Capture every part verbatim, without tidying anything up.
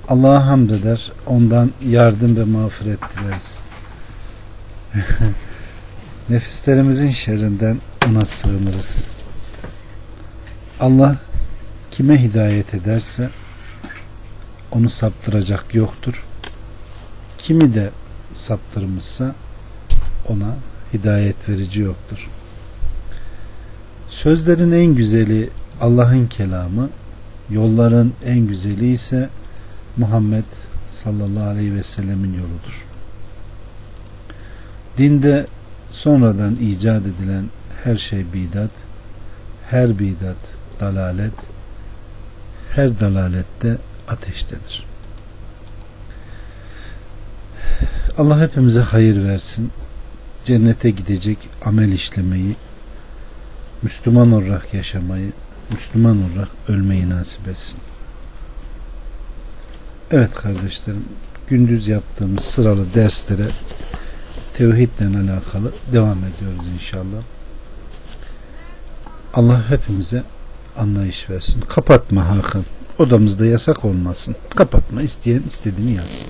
Allah'a hamd eder, ondan yardım ve mağfiret dileriz. Nefislerimizin şerrinden ona sığınırız. Allah kime hidayet ederse onu saptıracak yoktur. Kimi de saptırmışsa ona hidayet verici yoktur. Sözlerin en güzeli Allah'ın kelamı, yolların en güzeli ise Muhammed sallallahu aleyhi ve sellemin yoludur. Dinde sonradan icat edilen her şey bidat, her bidat dalalet, her dalalette ateştedir. Allah hepimize hayır versin. Cennete gidecek amel işlemeyi, Müslüman olarak yaşamayı, Müslüman olarak ölmeyi nasip etsin. Evet kardeşlerim, gündüz yaptığımız sıralı derslere tevhidle alakalı devam ediyoruz inşallah. Allah hepimize anlayış versin. Kapatma Hakan. Odamızda yasak olmasın. Kapatma. İsteyen istediğini yazsın.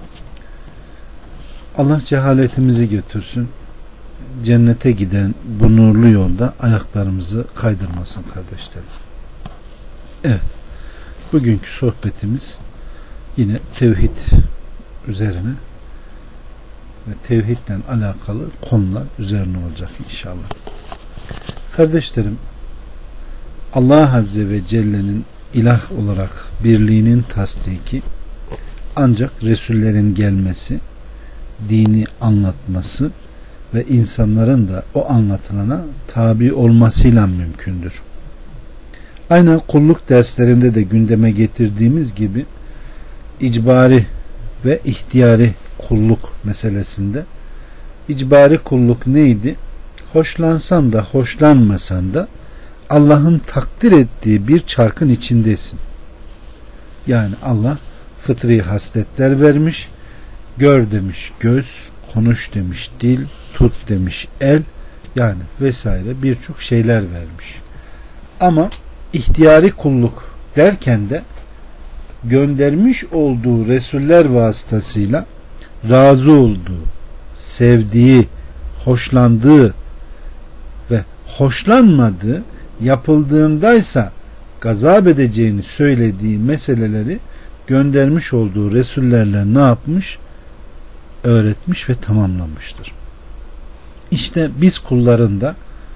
Allah cehaletimizi götürsün. Cennete giden bu nurlu yolda ayaklarımızı kaydırmasın kardeşlerim. Evet. Bugünkü sohbetimiz yine tevhid üzerine ve tevhidle alakalı konular üzerine olacak inşallah. Kardeşlerim, Allah Azze ve Celle'nin ilah olarak birliğinin tasdiki ancak Resullerin gelmesi, dini anlatması ve insanların da o anlatılana tabi olmasıyla mümkündür. Aynen kulluk derslerinde de gündeme getirdiğimiz gibi icbari ve ihtiyari kulluk meselesinde icbari kulluk neydi? Hoşlansan da hoşlanmasan da Allah'ın takdir ettiği bir çarkın içindesin. Yani Allah fıtri hasletler vermiş, gör demiş göz, konuş demiş dil, tut demiş el, yani vesaire birçok şeyler vermiş. Ama ihtiyari kulluk derken de göndermiş olduğu Resuller vasıtasıyla razı olduğu, sevdiği, hoşlandığı ve hoşlanmadığı, yapıldığındaysa gazap edeceğini söylediği meseleleri göndermiş olduğu Resullerle ne yapmış? Öğretmiş ve tamamlamıştır. İşte biz kullarında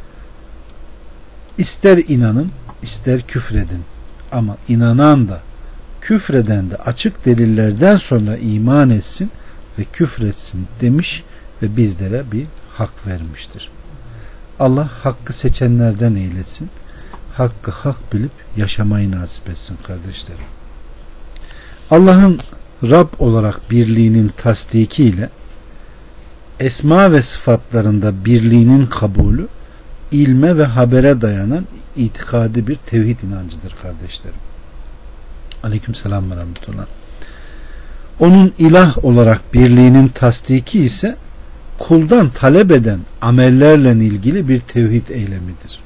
ister inanın, ister küfredin, ama inanan da küfreden de açık delillerden sonra iman etsin ve küfretsin demiş ve bizlere bir hak vermiştir. Allah hakkı seçenlerden eylesin. Hakkı hak bilip yaşamayı nasip etsin kardeşlerim. Allah'ın Rab olarak birliğinin tasdikiyle esma ve sıfatlarında birliğinin kabulü ilme ve habere dayanan itikadi bir tevhid inancıdır kardeşlerim. Aleykümselam ve rahmetullah. Onun ilah olarak birliğinin tasdiki ise kuldan talep eden amellerle ilgili bir tevhid eylemidir.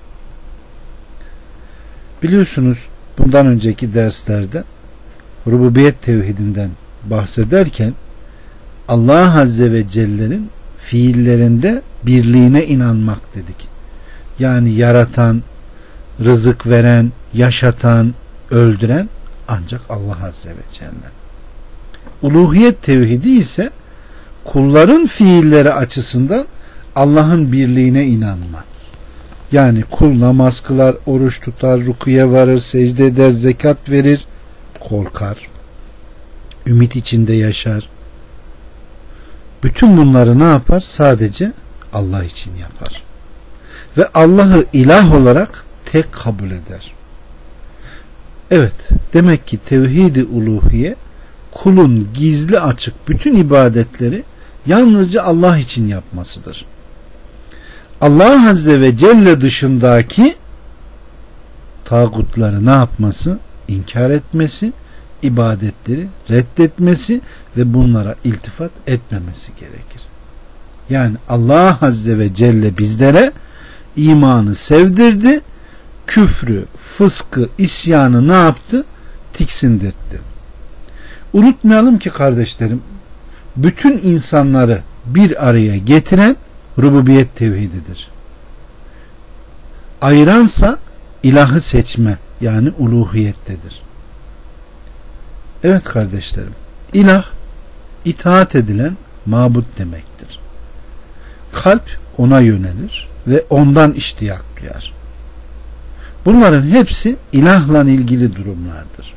Biliyorsunuz bundan önceki derslerde rububiyet tevhidinden bahsederken Allah Azze ve Celle'nin fiillerinde birliğine inanmak dedik. Yani yaratan, rızık veren, yaşatan, öldüren ancak Allah Azze ve Celle. Uluhiyet tevhidi ise kulların fiilleri açısından Allah'ın birliğine inanma. Yani kul namaz kılar, oruç tutar, rukuya varır, secde eder, zekat verir, korkar, ümit içinde yaşar. Bütün bunları ne yapar? Sadece Allah için yapar. Ve Allah'ı ilah olarak tek kabul eder. Evet, demek ki tevhid-i uluhiye kulun gizli açık bütün ibadetleri yalnızca Allah için yapmasıdır. Allah Azze ve Celle dışındaki tağutları ne yapması? İnkar etmesi, ibadetleri reddetmesi ve bunlara iltifat etmemesi gerekir. Yani Allah Azze ve Celle bizlere imanı sevdirdi, küfrü, fıskı, isyanı ne yaptı? Tiksindirtti. Unutmayalım ki kardeşlerim, bütün insanları bir araya getiren rububiyet tevhididir. Ayıransa ilahı seçme, yani uluhiyettedir. Evet kardeşlerim, ilah itaat edilen mabut demektir. Kalp ona yönelir ve ondan iştiyak duyar. Bunların hepsi ilahla ilgili durumlardır.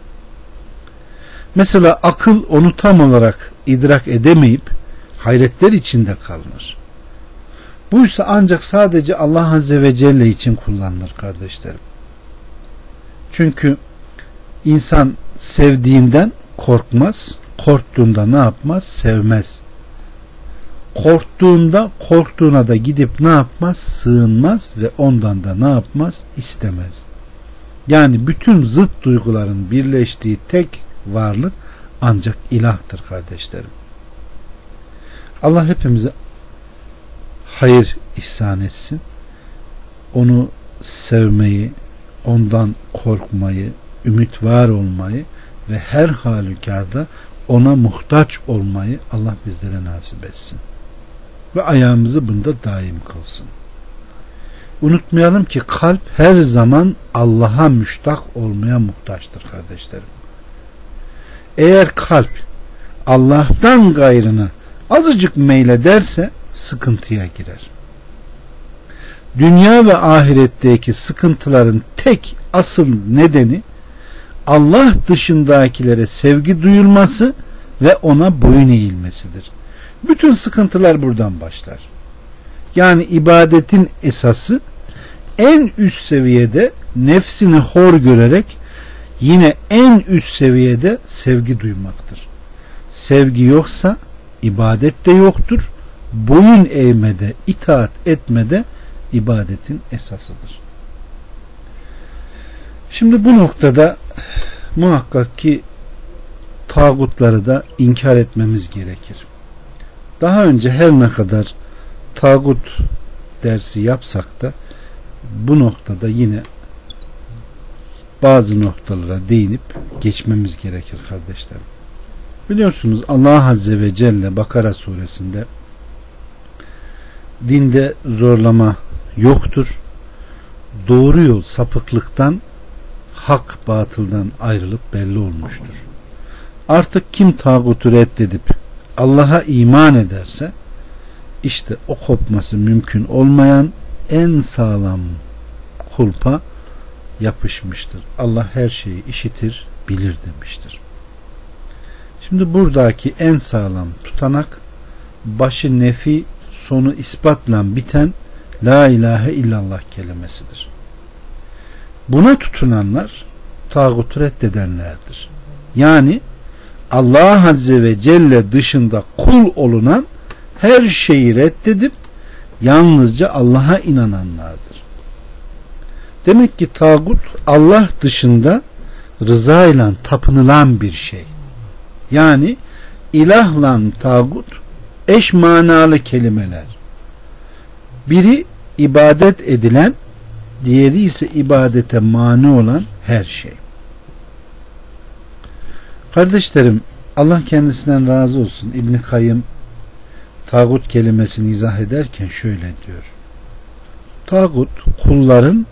Mesela akıl onu tam olarak idrak edemeyip hayretler içinde kalınır. Bu ise ancak sadece Allah Azze ve Celle için kullanılır kardeşlerim. Çünkü insan sevdiğinden korkmaz, korktuğunda ne yapmaz? Sevmez. Korktuğunda korktuğuna da gidip ne yapmaz? Sığınmaz ve ondan da ne yapmaz? İstemez. Yani bütün zıt duyguların birleştiği tek varlık ancak ilahtır kardeşlerim. Allah hepimize hayır ihsan etsin. Onu sevmeyi, ondan korkmayı, ümit var olmayı ve her halükarda ona muhtaç olmayı Allah bizlere nasip etsin. Ve ayağımızı bunda daim kılsın. Unutmayalım ki kalp her zaman Allah'a müştak olmaya muhtaçtır kardeşlerim. Eğer kalp Allah'tan gayrına azıcık meylederse sıkıntıya girer. Dünya ve ahiretteki sıkıntıların tek asıl nedeni Allah dışındakilere sevgi duyulması ve ona boyun eğilmesidir. Bütün sıkıntılar buradan başlar. Yani ibadetin esası en üst seviyede nefsini hor görerek yine en üst seviyede sevgi duymaktır. Sevgi yoksa ibadet de yoktur. Boyun eğmede, itaat etmede ibadetin esasıdır. Şimdi bu noktada muhakkak ki tağutları da inkar etmemiz gerekir. Daha önce her ne kadar tağut dersi yapsak da bu noktada yine bazı noktalara değinip geçmemiz gerekir kardeşlerim. Biliyorsunuz Allah Azze ve Celle Bakara suresinde dinde zorlama yoktur. Doğru yol sapıklıktan, hak batıldan ayrılıp belli olmuştur. Artık kim tağutu reddedip Allah'a iman ederse işte o kopması mümkün olmayan en sağlam kulpa yapışmıştır. Allah her şeyi işitir, bilir demiştir. Şimdi buradaki en sağlam tutanak başı nefi, sonu ispatla biten La ilahe illallah kelimesidir. Buna tutunanlar tağutu reddedenlerdir. Yani Allah Azze ve Celle dışında kul olunan her şeyi reddedip yalnızca Allah'a inananlardır. Demek ki tağut Allah dışında rıza ile tapınılan bir şey. Yani ilahla tağut eş manalı kelimeler. Biri ibadet edilen, diğeri ise ibadete mani olan her şey. Kardeşlerim, Allah kendisinden razı olsun, İbn-i Kayyım tağut kelimesini izah ederken şöyle diyor: tağut kulların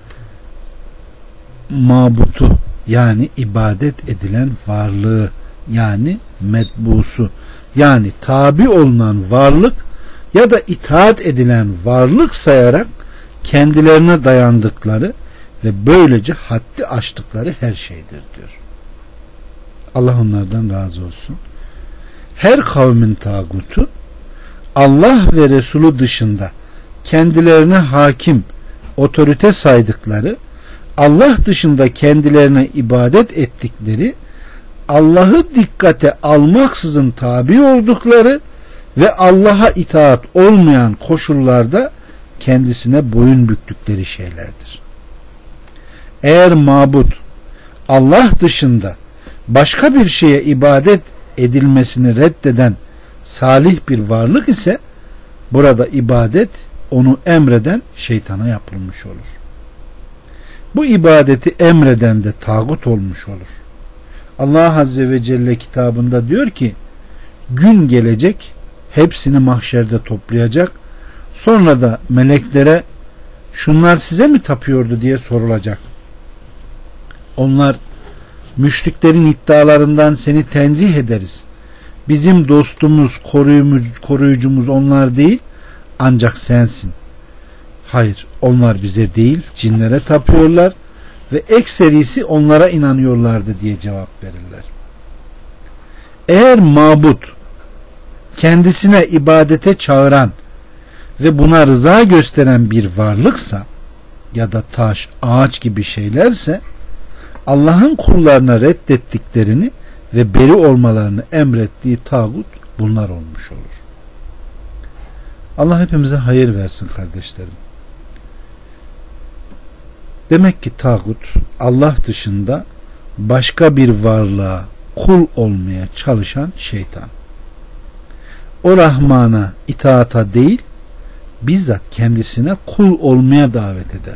mabutu, yani ibadet edilen varlığı, yani medbusu, yani tabi olunan varlık ya da itaat edilen varlık sayarak kendilerine dayandıkları ve böylece haddi aştıkları her şeydir diyor. Allah onlardan razı olsun. Her kavmin tağutu Allah ve Resulü dışında kendilerine hakim, otorite saydıkları, Allah dışında kendilerine ibadet ettikleri, Allah'ı dikkate almaksızın tabi oldukları ve Allah'a itaat olmayan koşullarda kendisine boyun büktükleri şeylerdir. Eğer mabut Allah dışında başka bir şeye ibadet edilmesini reddeden salih bir varlık ise burada ibadet onu emreden şeytana yapılmış olur. Bu ibadeti emreden de tağut olmuş olur. Allah Azze ve Celle kitabında diyor ki, gün gelecek, hepsini mahşerde toplayacak, sonra da meleklere şunlar size mi tapıyordu diye sorulacak. Onlar müşriklerin iddialarından seni tenzih ederiz. Bizim dostumuz, koruyucumuz, koruyucumuz onlar değil, ancak sensin. Hayır, onlar bize değil, cinlere tapıyorlar ve ekserisi onlara inanıyorlardı diye cevap verirler. Eğer mabut kendisine ibadete çağıran ve buna rıza gösteren bir varlıksa ya da taş, ağaç gibi şeylerse Allah'ın kullarına reddettiklerini ve beri olmalarını emrettiği tağut bunlar olmuş olur. Allah hepimize hayır versin kardeşlerim. Demek ki tağut Allah dışında başka bir varlığa kul olmaya çalışan şeytan. O Rahman'a itaata değil, bizzat kendisine kul olmaya davet eder.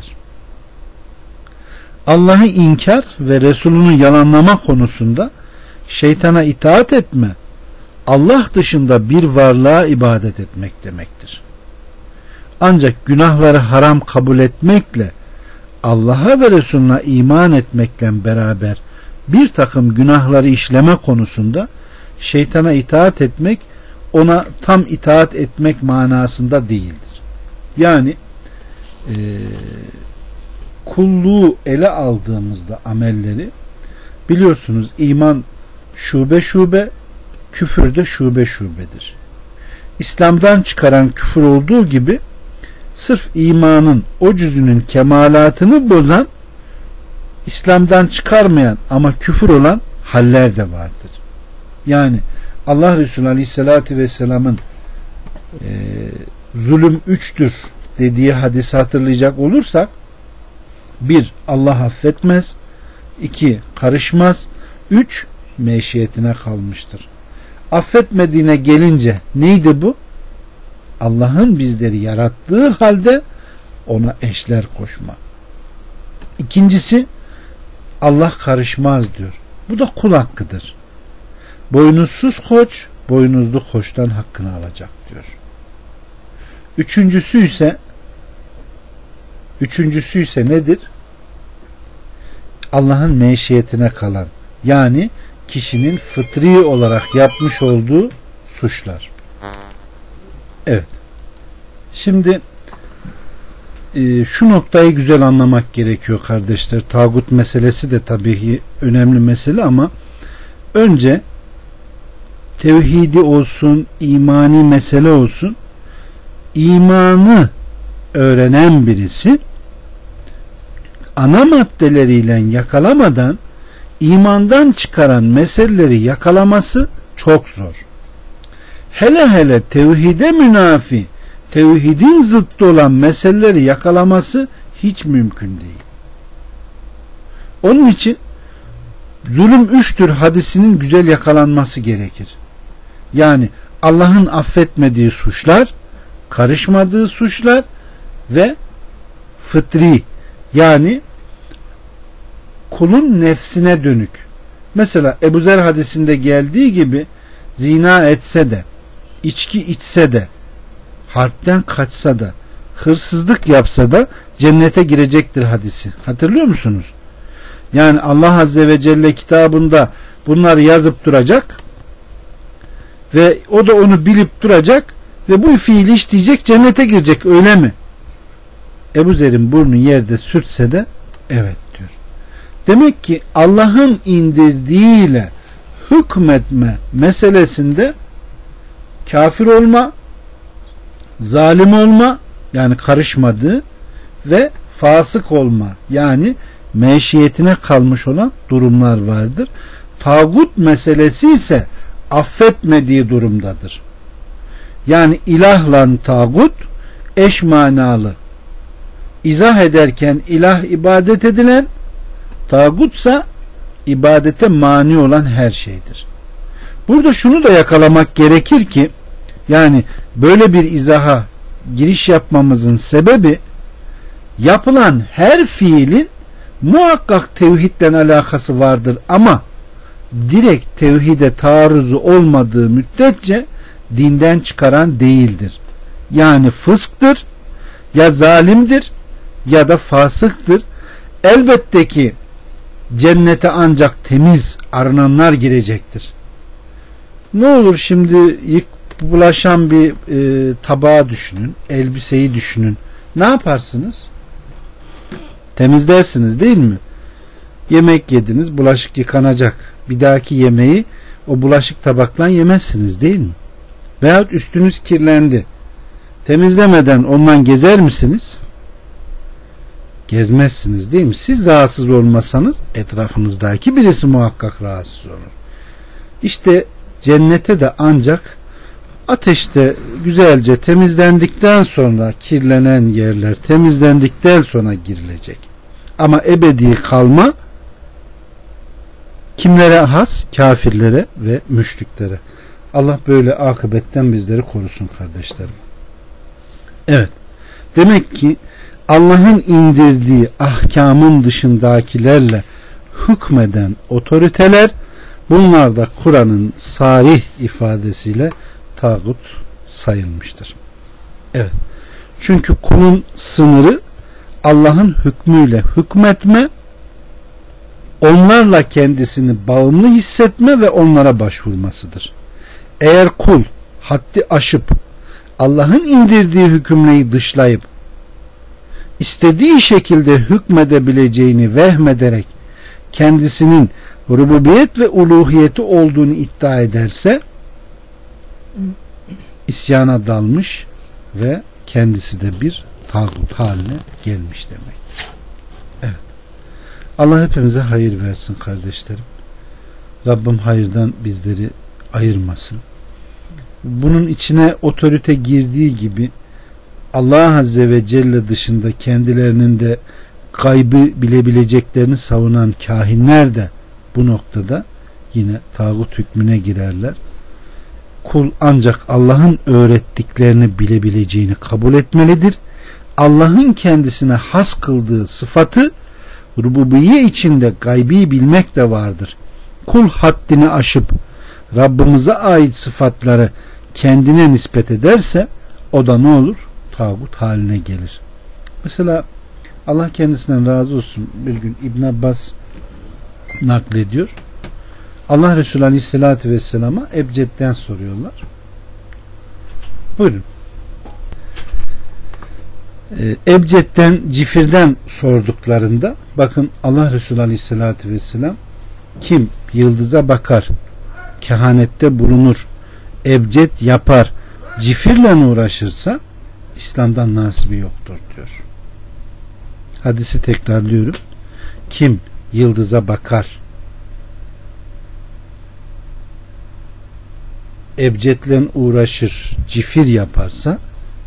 Allah'ı inkar ve Resulünü yalanlama konusunda şeytana itaat etme, Allah dışında bir varlığa ibadet etmek demektir. Ancak günahları haram kabul etmekle Allah'a ve Resulüne iman etmekle beraber bir takım günahları işleme konusunda şeytana itaat etmek, ona tam itaat etmek manasında değildir. Yani e, kulluğu ele aldığımızda amelleri, biliyorsunuz iman şube şube, küfür de şube şubedir. İslam'dan çıkaran küfür olduğu gibi sırf imanın o cüzünün kemalatını bozan, İslam'dan çıkarmayan ama küfür olan haller de vardır. Yani Allah Resulü Aleyhisselatü Vesselam'ın e, zulüm üçtür dediği hadisi hatırlayacak olursak, bir, Allah affetmez, iki, karışmaz, üç, meşiyetine kalmıştır. Affetmediğine gelince neydi bu? Allah'ın bizleri yarattığı halde ona eşler koşma. İkincisi, Allah karışmaz diyor. Bu da kul hakkıdır. Boynuzsuz koç, boynuzlu koçtan hakkını alacak diyor. Üçüncüsü ise Üçüncüsü ise nedir? Allah'ın meşiyetine kalan, yani kişinin fıtri olarak yapmış olduğu suçlar. Evet. Şimdi e, şu noktayı güzel anlamak gerekiyor kardeşler. Tağut meselesi de tabii ki önemli mesele ama önce tevhidi olsun, imani mesele olsun, imanı öğrenen birisi ana maddeleriyle yakalamadan imandan çıkaran meseleleri yakalaması çok zor. Hele hele tevhide münafi, tevhidin zıttı olan meseleleri yakalaması hiç mümkün değil. Onun için zulüm üçtür hadisinin güzel yakalanması gerekir. Yani Allah'ın affetmediği suçlar, karışmadığı suçlar ve fıtri, yani kulun nefsine dönük. Mesela Ebu Zer hadisinde geldiği gibi zina etse de, içki içse de, harpten kaçsa da, hırsızlık yapsa da cennete girecektir hadisi. Hatırlıyor musunuz? Yani Allah Azze ve Celle kitabında bunları yazıp duracak ve o da onu bilip duracak ve bu fiili işleyecek, cennete girecek, öyle mi? Ebu Zer'in burnu yerde sürtse de evet diyor. Demek ki Allah'ın indirdiğiyle hükmetme meselesinde kafir olma, zalim olma, yani karışmadığı ve fasık olma, yani meşiyetine kalmış olan durumlar vardır. Tağut meselesi ise affetmediği durumdadır. Yani ilahla tağut eş manalı. İzah ederken ilah ibadet edilen, tağutsa ibadete mani olan her şeydir. Burada şunu da yakalamak gerekir ki, yani böyle bir izaha giriş yapmamızın sebebi, yapılan her fiilin muhakkak tevhidle alakası vardır ama direkt tevhide taarruzu olmadığı müddetçe dinden çıkaran değildir. Yani fısktır, ya zalimdir ya da fasıktır. Elbette ki cennete ancak temiz arınanlar girecektir. Ne olur şimdi yık bulaşan bir e, tabağı düşünün, elbiseyi düşünün. Ne yaparsınız? Temizlersiniz değil mi? Yemek yediniz, bulaşık yıkanacak. Bir dahaki yemeği o bulaşık tabaktan yemezsiniz değil mi? Veyahut üstünüz kirlendi. Temizlemeden ondan gezer misiniz? Gezmezsiniz değil mi? Siz rahatsız olmasanız etrafınızdaki birisi muhakkak rahatsız olur. İşte cennete de ancak ateşte güzelce temizlendikten sonra, kirlenen yerler temizlendikten sonra girilecek. Ama ebedi kalma kimlere has? Kafirlere ve müşriklere. Allah böyle akıbetten bizleri korusun kardeşlerim. Evet. Demek ki Allah'ın indirdiği ahkamın dışındakilerle hükmeden otoriteler, bunlar da Kur'an'ın sarih ifadesiyle tağut sayılmıştır. Evet. Çünkü kulun sınırı Allah'ın hükmüyle hükmetme, onlarla kendisini bağımlı hissetme ve onlara başvurmasıdır. Eğer kul haddi aşıp Allah'ın indirdiği hükümleri dışlayıp istediği şekilde hükmedebileceğini vehmederek kendisinin rububiyet ve uluhiyeti olduğunu iddia ederse isyana dalmış ve kendisi de bir tağut haline gelmiş demek. Evet. Allah hepimize hayır versin kardeşlerim. Rabbim hayırdan bizleri ayırmasın. Bunun içine otorite girdiği gibi Allah Azze ve Celle dışında kendilerinin de gaybı bilebileceklerini savunan kahinler de bu noktada yine tağut hükmüne girerler. Kul ancak Allah'ın öğrettiklerini bilebileceğini kabul etmelidir. Allah'ın kendisine has kıldığı sıfatı rububiye içinde gaybi bilmek de vardır. Kul haddini aşıp Rabbimize ait sıfatları kendine nispet ederse o da ne olur? Tağut haline gelir. Mesela Allah kendisinden razı olsun, bir gün İbn Abbas naklediyor. Allah Resulü Aleyhisselatü Vesselam'a ebcedden soruyorlar. Buyurun. Ee, ebcedden, cifirden sorduklarında bakın Allah Resulü Aleyhisselatü Vesselam kim yıldıza bakar, kehanette bulunur, ebced yapar, cifirle uğraşırsa İslam'dan nasibi yoktur diyor. Hadisi tekrarlıyorum. Kim yıldıza bakar, ebcedle uğraşır, cifir yaparsa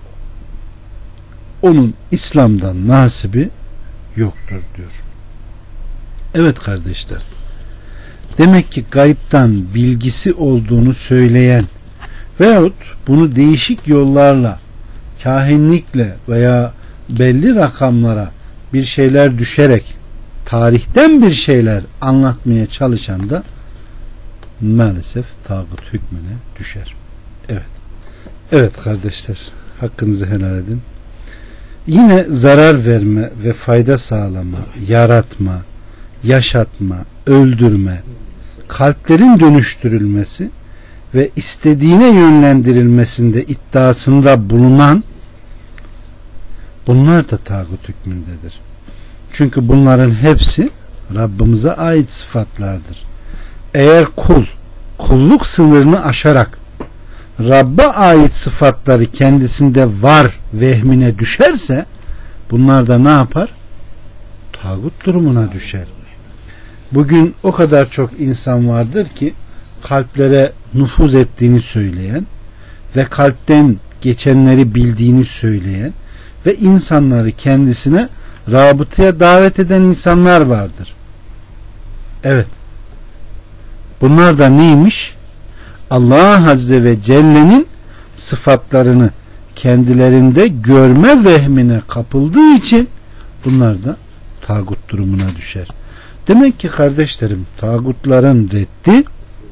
onun İslam'dan nasibi yoktur diyor. Evet kardeşler. Demek ki gaybtan bilgisi olduğunu söyleyen veyahut bunu değişik yollarla, kahinlikle veya belli rakamlara bir şeyler düşerek tarihten bir şeyler anlatmaya çalışan da maalesef tağut hükmüne düşer. Evet. Evet kardeşler, hakkınızı helal edin. Yine zarar verme ve fayda sağlama, yaratma, yaşatma, öldürme, kalplerin dönüştürülmesi ve istediğine yönlendirilmesinde iddiasında bulunan bunlar da tağut hükmündedir. Çünkü bunların hepsi Rabbimize ait sıfatlardır. Eğer kul kulluk sınırını aşarak Rabb'a ait sıfatları kendisinde var vehmine düşerse bunlar da ne yapar? Tağut durumuna düşer. Bugün o kadar çok insan vardır ki kalplere nüfuz ettiğini söyleyen ve kalpten geçenleri bildiğini söyleyen ve insanları kendisine rabıtaya davet eden insanlar vardır. Evet. Bunlar da neymiş? Allah Azze ve Celle'nin sıfatlarını kendilerinde görme vehmine kapıldığı için bunlar da tağut durumuna düşer. Demek ki kardeşlerim, tağutların reddi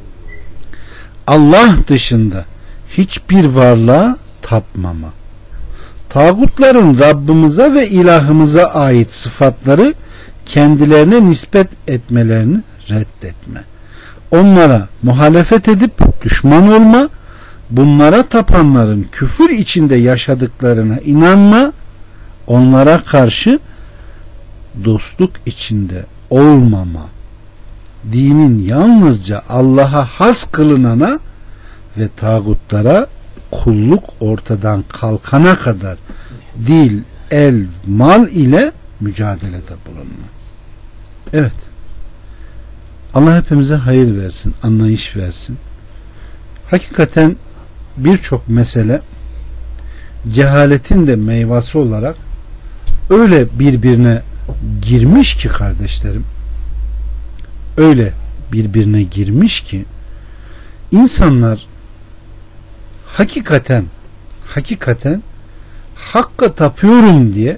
Allah dışında hiçbir varlığa tapmama. Tağutların Rabbimize ve ilahımıza ait sıfatları kendilerine nispet etmelerini reddetme. Onlara muhalefet edip düşman olma, bunlara tapanların küfür içinde yaşadıklarına inanma, onlara karşı dostluk içinde olmama, dinin yalnızca Allah'a has kılınana ve tağutlara kulluk ortadan kalkana kadar dil, el, mal ile mücadelede bulunma. Evet. Allah hepimize hayır versin, anlayış versin. Hakikaten birçok mesele cehaletin de meyvesi olarak öyle birbirine girmiş ki kardeşlerim, öyle birbirine girmiş ki insanlar hakikaten hakikaten hakka tapıyorum diye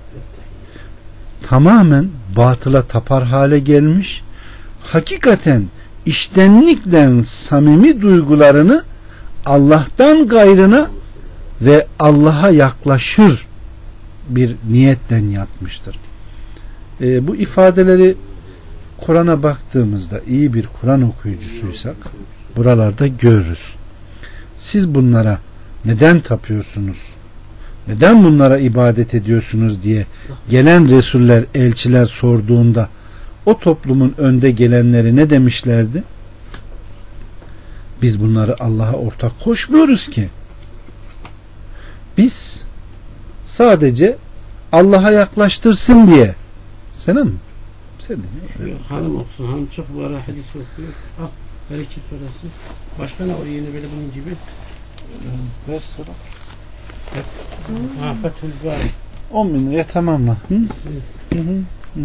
tamamen batıla tapar hale gelmiş, hakikaten içtenlikle samimi duygularını Allah'tan gayrına ve Allah'a yaklaşır bir niyetten yapmıştır. E, bu ifadeleri Kur'an'a baktığımızda, iyi bir Kur'an okuyucusuysak buralarda görürüz. Siz bunlara neden tapıyorsunuz, neden bunlara ibadet ediyorsunuz diye gelen Resuller, elçiler sorduğunda o toplumun önde gelenleri ne demişlerdi? Biz bunları Allah'a ortak koşmuyoruz ki. Biz sadece Allah'a yaklaştırsın diye. Senin mi? Senin. Hanım okusun. Hanım çok var. Hadis okuyor. Al. Bereket parası. Başka ne o yeni böyle bunun gibi? Ver sıra. Ha, Fethül Bari. on bin liraya tamamla. Hı? Hı hı.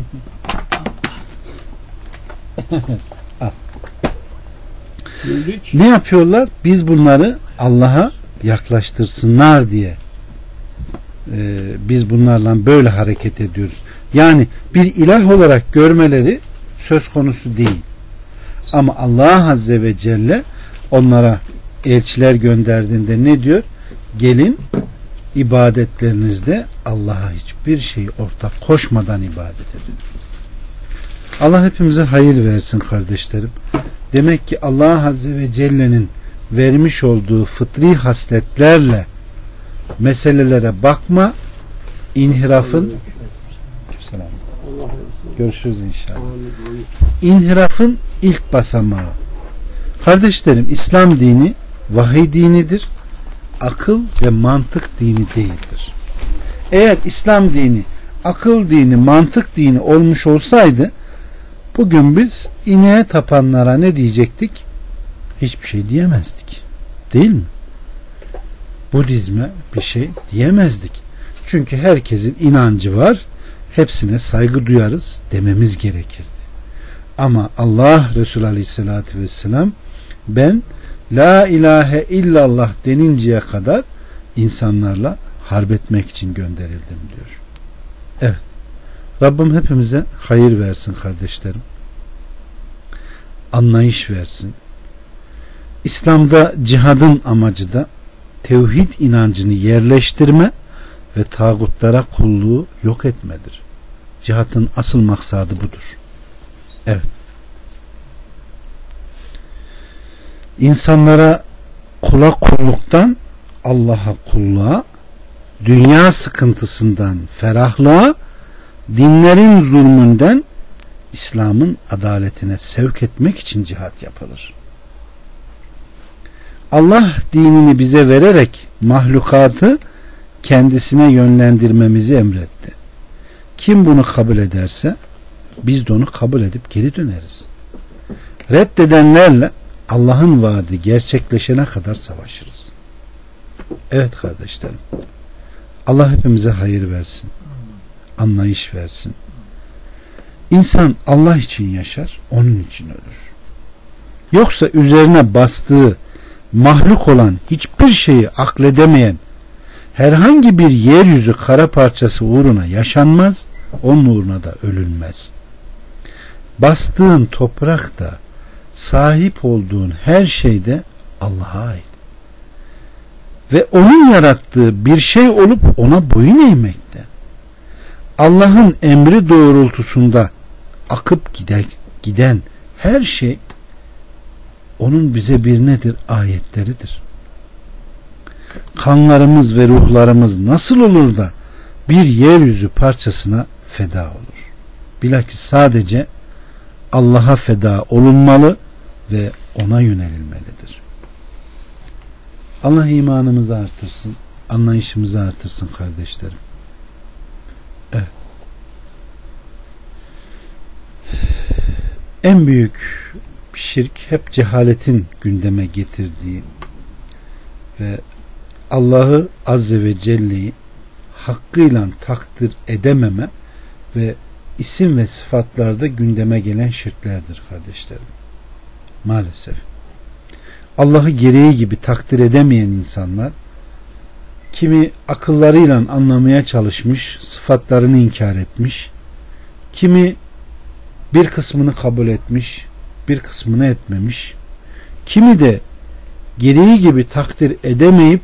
Ne yapıyorlar? Biz bunları Allah'a yaklaştırsınlar diye ee, biz bunlarla böyle hareket ediyoruz. Yani bir ilah olarak görmeleri söz konusu değil. Ama Allah Azze ve Celle onlara elçiler gönderdiğinde ne diyor? Gelin ibadetlerinizde Allah'a hiçbir şeyi ortak koşmadan ibadet edin. Allah hepimize hayır versin kardeşlerim. Demek ki Allah Azze ve Celle'nin vermiş olduğu fıtri hasletlerle meselelere bakma, inhirafın görüşürüz inşallah. İnhirafın ilk basamağı. Kardeşlerim, İslam dini vahiy dinidir. Akıl ve mantık dini değildir. Eğer İslam dini akıl dini, mantık dini olmuş olsaydı bugün biz ineğe tapanlara ne diyecektik? Hiçbir şey diyemezdik. Değil mi? Budizme bir şey diyemezdik. Çünkü herkesin inancı var. Hepsine saygı duyarız dememiz gerekirdi. Ama Allah Resulü Aleyhisselatü Vesselam ben La ilahe illallah deninceye kadar insanlarla harp etmek için gönderildim diyor. Evet. Rabbim hepimize hayır versin kardeşlerim. Anlayış versin. İslam'da cihadın amacı da tevhid inancını yerleştirme ve tağutlara kulluğu yok etmedir. Cihadın asıl maksadı budur. Evet. İnsanlara kula kulluktan Allah'a kulluğa, dünya sıkıntısından ferahlığa, dinlerin zulmünden İslam'ın adaletine sevk etmek için cihat yapılır. Allah dinini bize vererek mahlukatı kendisine yönlendirmemizi emretti. Kim bunu kabul ederse biz de onu kabul edip geri döneriz. Reddedenlerle Allah'ın vaadi gerçekleşene kadar savaşırız. Evet kardeşlerim. Allah hepimize hayır versin. Anlayış versin. İnsan Allah için yaşar, onun için ölür. Yoksa üzerine bastığı mahluk olan hiçbir şeyi akledemeyen herhangi bir yeryüzü kara parçası uğruna yaşanmaz, onun uğruna da ölünmez. bastığın toprak da sahip olduğun her şey de Allah'a ait. Ve onun yarattığı bir şey olup ona boyun eğmekte. Allah'ın emri doğrultusunda akıp giden, giden her şey onun bize bir nedir? Ayetleridir. Kanlarımız ve ruhlarımız nasıl olur da bir yeryüzü parçasına feda olur? Bilakis sadece Allah'a feda olunmalı ve ona yönelilmelidir. Allah imanımızı artırsın, anlayışımızı artırsın kardeşlerim. Evet. En büyük şirk hep cehaletin gündeme getirdiği ve Allah'ı Azze ve Celle'yi hakkıyla takdir edememe ve isim ve sıfatlarda gündeme gelen şirklerdir kardeşlerim. Maalesef. Allah'ı gereği gibi takdir edemeyen insanlar, kimi akıllarıyla anlamaya çalışmış, sıfatlarını inkar etmiş, kimi bir kısmını kabul etmiş, bir kısmını etmemiş, kimi de gereği gibi takdir edemeyip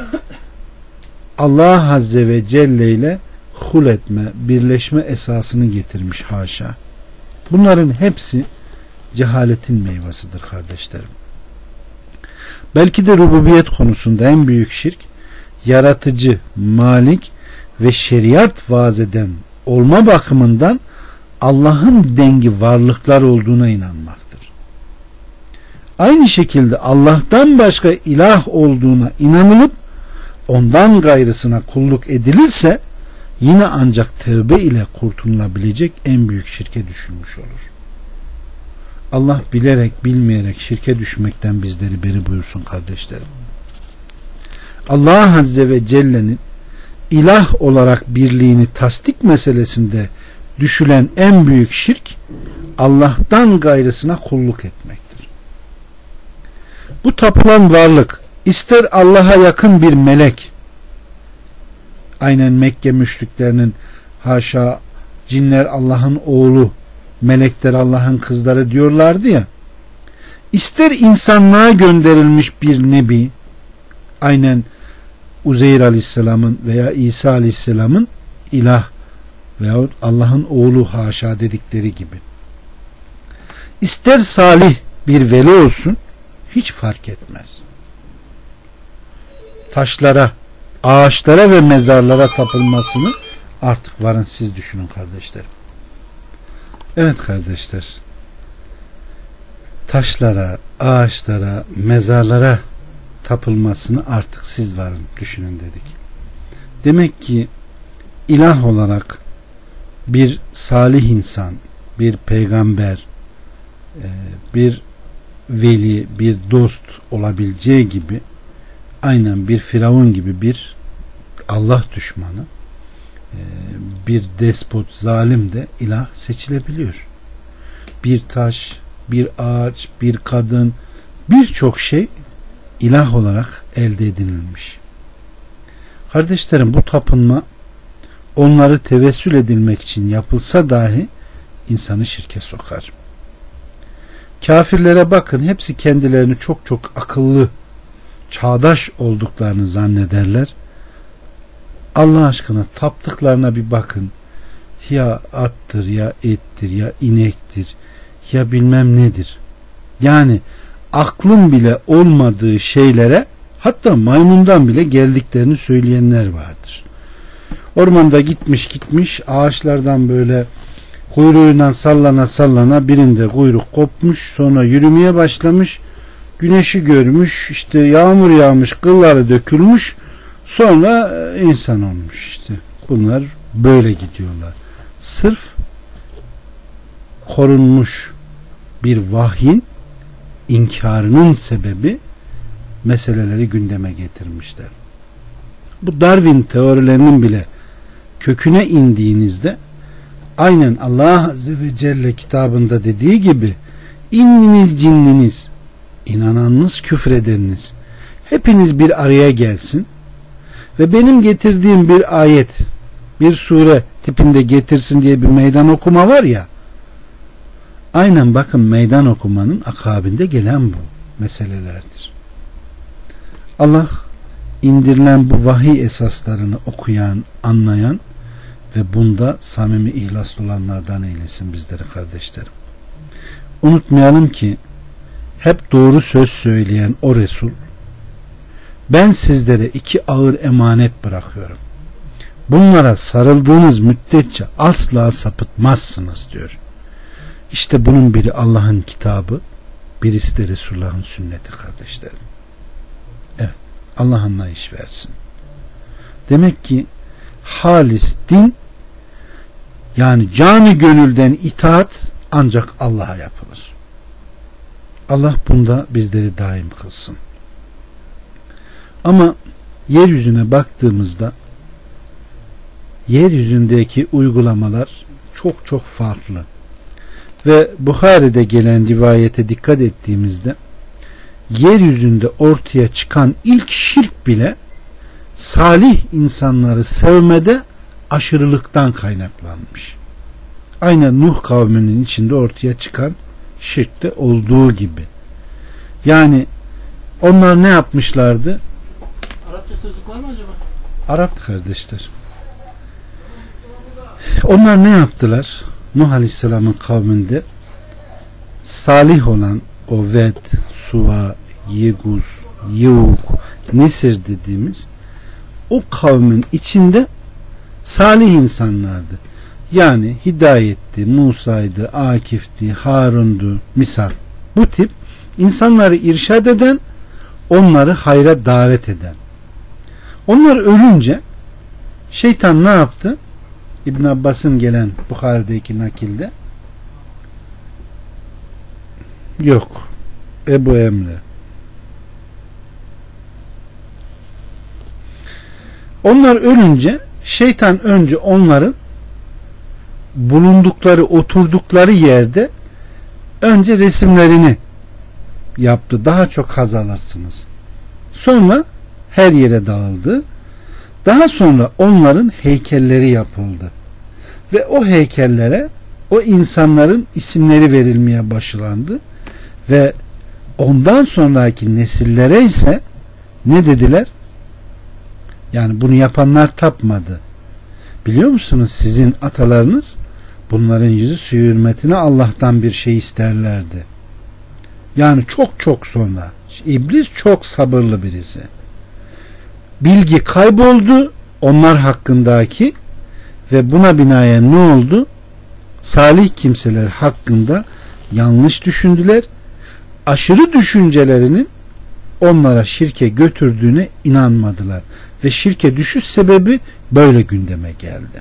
Allah Azze ve Celle ile hul etme, birleşme esasını getirmiş haşa. Bunların hepsi cehaletin meyvasıdır kardeşlerim. Belki de rububiyet konusunda en büyük şirk, yaratıcı, malik ve şeriat vaaz eden olma bakımından Allah'ın dengi varlıklar olduğuna inanmaktır. Aynı şekilde Allah'tan başka ilah olduğuna inanılıp ondan gayrısına kulluk edilirse yine ancak tövbe ile kurtulabilecek en büyük şirke düşülmüş olur. Allah bilerek bilmeyerek şirke düşmekten bizleri beri buyursun kardeşlerim. Allah Azze ve Celle'nin ilah olarak birliğini tasdik meselesinde düşülen en büyük şirk Allah'tan gayrısına kulluk etmektir. Bu tapılan varlık ister Allah'a yakın bir melek, aynen Mekke müşriklerinin haşa cinler Allah'ın oğlu, melekler Allah'ın kızları diyorlardı ya, ister insanlığa gönderilmiş bir nebi, aynen Uzeyr Aleyhisselam'ın veya İsa Aleyhisselam'ın ilah veyahut Allah'ın oğlu haşa dedikleri gibi, ister salih bir veli olsun, hiç fark etmez. Taşlara, ağaçlara ve mezarlara tapılmasını artık varın siz düşünün kardeşlerim. Evet kardeşler, taşlara, ağaçlara, mezarlara tapılmasını artık siz varın düşünün dedik. Demek ki ilah olarak bir salih insan, bir peygamber, bir veli, bir dost olabileceği gibi aynen bir firavun gibi bir Allah düşmanı, bir despot, zalim de ilah seçilebiliyor. Bir taş, bir ağaç, bir kadın, birçok şey ilah olarak elde edilmiş. Kardeşlerim, bu tapınma onları tevessül edilmek için yapılsa dahi insanı şirke sokar. Kafirlere bakın, hepsi kendilerini çok çok akıllı, çağdaş olduklarını zannederler. Allah aşkına taptıklarına bir bakın. Ya attır, ya ettir, ya inektir, ya bilmem nedir. Yani aklın bile olmadığı şeylere, hatta maymundan bile geldiklerini söyleyenler vardır. Ormanda gitmiş gitmiş ağaçlardan böyle kuyruğundan sallana sallana birinde kuyruk kopmuş, sonra yürümeye başlamış, güneşi görmüş, işte yağmur yağmış, kılları dökülmüş, sonra insan olmuş. İşte bunlar böyle gidiyorlar. Sırf korunmuş bir vahyin inkarının sebebi meseleleri gündeme getirmişler. Bu Darwin teorilerinin bile köküne indiğinizde aynen Allah Azze ve Celle kitabında dediği gibi inniniz cinniniz, inananınız küfredeniniz, hepiniz bir araya gelsin ve benim getirdiğim bir ayet, bir sure tipinde getirsin diye bir meydan okuma var ya, Aynen bakın meydan okumanın akabinde gelen bu meselelerdir. Allah indirilen bu vahiy esaslarını okuyan, anlayan ve bunda samimi ihlaslı olanlardan eylesin bizleri kardeşlerim. Unutmayalım ki hep doğru söz söyleyen o Resul, ben sizlere iki ağır emanet bırakıyorum. Bunlara sarıldığınız müddetçe asla sapıtmazsınız diyor. İşte bunun biri Allah'ın kitabı, birisi de Resulullah'ın sünneti kardeşlerim. Evet, Allah anlayış versin. Demek ki halis din, yani canı gönülden itaat ancak Allah'a yapılır. Allah bunda bizleri daim kılsın. Ama yeryüzüne baktığımızda yeryüzündeki uygulamalar çok çok farklı. Ve Buhari'de gelen rivayete dikkat ettiğimizde yeryüzünde ortaya çıkan ilk şirk bile salih insanları sevmede aşırılıktan kaynaklanmış. Aynen Nuh kavminin içinde ortaya çıkan şirkte olduğu gibi. Yani onlar ne yapmışlardı? Arapça sözlük var mı acaba? Arap kardeşler. Onlar ne yaptılar? Nuh Aleyhisselam'ın kavminde salih olan o Ved, Suva, Yeguz, Yevuk, Nesir dediğimiz o kavmin içinde salih insanlardı. Yani Hidayet'ti, Musa'ydı, Akif'ti, Harun'du, misal. Bu tip insanları irşad eden, onları hayra davet eden. Onlar ölünce şeytan ne yaptı? İbn Abbas'ın gelen Bukhari'deki nakilde, yok, Ebu Emre, onlar ölünce şeytan önce onların bulundukları, oturdukları yerde önce resimlerini yaptı. Daha çok haz alırsınız. Sonra her yere dağıldı. Daha sonra onların heykelleri yapıldı. Ve o heykellere o insanların isimleri verilmeye başlandı. Ve ondan sonraki nesillere ise ne dediler? Yani bunu yapanlar tapmadı. Biliyor musunuz, sizin atalarınız bunların yüzü suyu hürmetine Allah'tan bir şey isterlerdi. Yani çok çok sonra. İblis çok sabırlı birisi. Bilgi kayboldu onlar hakkındaki ve buna binaen ne oldu? Salih kimseler hakkında yanlış düşündüler. Aşırı düşüncelerinin onlara şirke götürdüğüne inanmadılar. Ve şirke düşüş sebebi böyle gündeme geldi.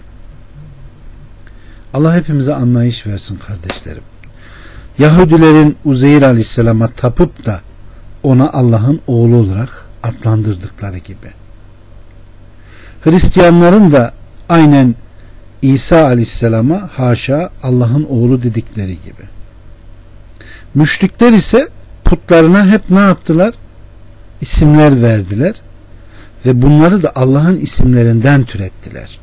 Allah hepimize anlayış versin kardeşlerim. Yahudilerin Uzeyr Aleyhisselam'a tapıp da ona Allah'ın oğlu olarak adlandırdıkları gibi. Hristiyanların da aynen İsa Aleyhisselam'a haşa Allah'ın oğlu dedikleri gibi. Müşrikler ise putlarına hep ne yaptılar? İsimler verdiler ve bunları da Allah'ın isimlerinden türettiler.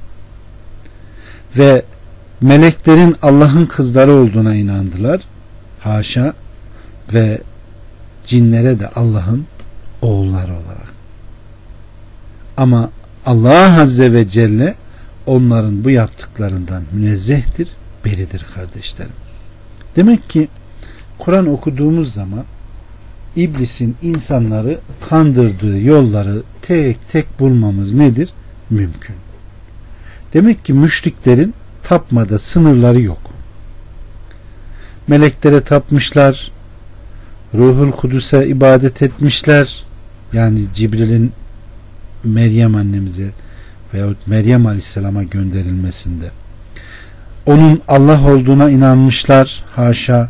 Ve meleklerin Allah'ın kızları olduğuna inandılar. Haşa. Ve cinlere de Allah'ın oğulları olarak. Ama Allah Azze ve Celle onların bu yaptıklarından münezzehtir, beridir kardeşlerim. Demek ki Kur'an okuduğumuz zaman İblisin insanları kandırdığı yolları tek tek bulmamız nedir? Mümkün. Demek ki müşriklerin tapmada sınırları yok. Meleklere tapmışlar, Ruhul Kudüs'e ibadet etmişler. Yani Cibril'in Meryem annemize veyahut Meryem Aleyhisselam'a gönderilmesinde. Onun Allah olduğuna inanmışlar. Haşa.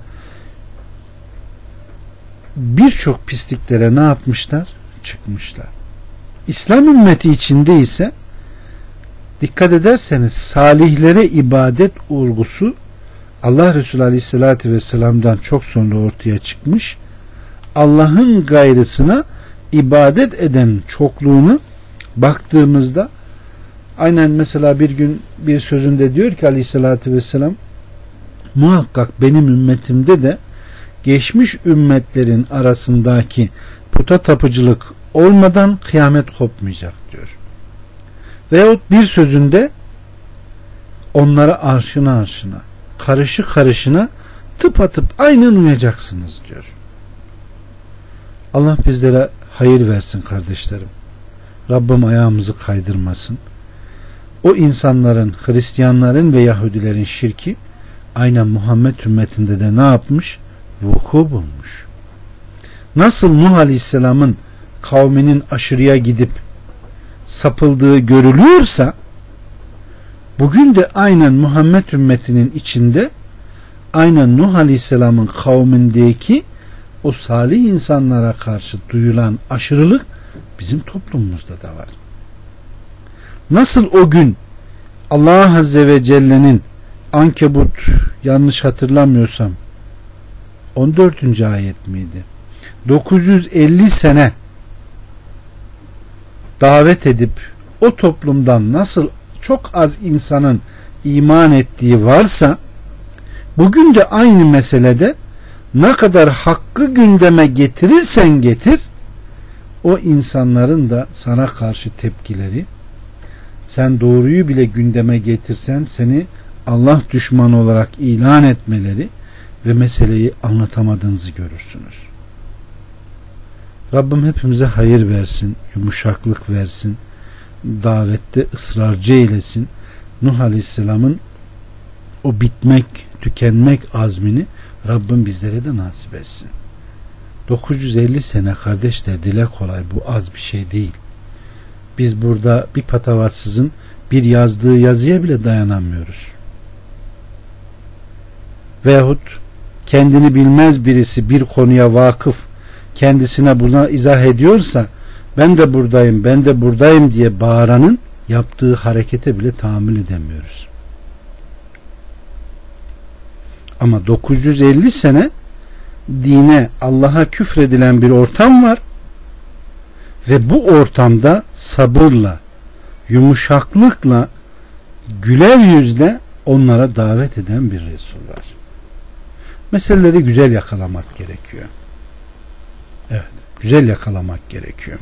Birçok pisliklere ne yapmışlar? Çıkmışlar. İslam ümmeti içinde ise dikkat ederseniz salihlere ibadet vurgusu Allah Resulü Aleyhisselatü Vesselam'dan çok sonra ortaya çıkmış. Allah'ın gayrısına ibadet eden çokluğunu baktığımızda aynen mesela bir gün bir sözünde diyor ki Aleyhisselatü Vesselam, muhakkak benim ümmetimde de geçmiş ümmetlerin arasındaki puta tapıcılık olmadan kıyamet kopmayacak diyor. Veyahut bir sözünde onlara arşına arşına, karışı karışına tıpatıp aynen uyacaksınız diyor. Allah bizlere hayır versin kardeşlerim. Rabbim ayağımızı kaydırmasın. O insanların, Hristiyanların ve Yahudilerin şirki aynen Muhammed ümmetinde de ne yapmış? Vuku bulmuş. Nasıl Nuh Aleyhisselam'ın kavminin aşırıya gidip sapıldığı görülüyorsa, bugün de aynen Muhammed ümmetinin içinde aynen Nuh Aleyhisselam'ın kavmindeki o salih insanlara karşı duyulan aşırılık bizim toplumumuzda da var. Nasıl o gün Allah Azze ve Celle'nin Ankebut, yanlış hatırlamıyorsam on dördüncü ayet miydi? dokuz yüz elli sene davet edip o toplumdan nasıl çok az insanın iman ettiği varsa, bugün de aynı meselede ne kadar hakkı gündeme getirirsen getir, o insanların da sana karşı tepkileri, sen doğruyu bile gündeme getirsen seni Allah düşmanı olarak ilan etmeleri ve meseleyi anlatamadığınızı görürsünüz. Rabbim hepimize hayır versin, yumuşaklık versin, davette ısrarcı eylesin. Nuh Aleyhisselam'ın o bitmek, tükenmek azmini Rabbim bizlere de nasip etsin. dokuz yüz elli sene kardeşler, dile kolay, bu az bir şey değil. Biz burada bir patavatsızın bir yazdığı yazıya bile dayanamıyoruz. Veyahut kendini bilmez birisi bir konuya vakıf, kendisine buna izah ediyorsa, ben de buradayım, ben de buradayım diye bağıranın yaptığı harekete bile tahammül edemiyoruz. Ama dokuz yüz elli sene dine, Allah'a küfredilen bir ortam var ve bu ortamda sabırla, yumuşaklıkla, güler yüzle onlara davet eden bir Resul var. Meseleleri güzel yakalamak gerekiyor. Evet, güzel yakalamak gerekiyor.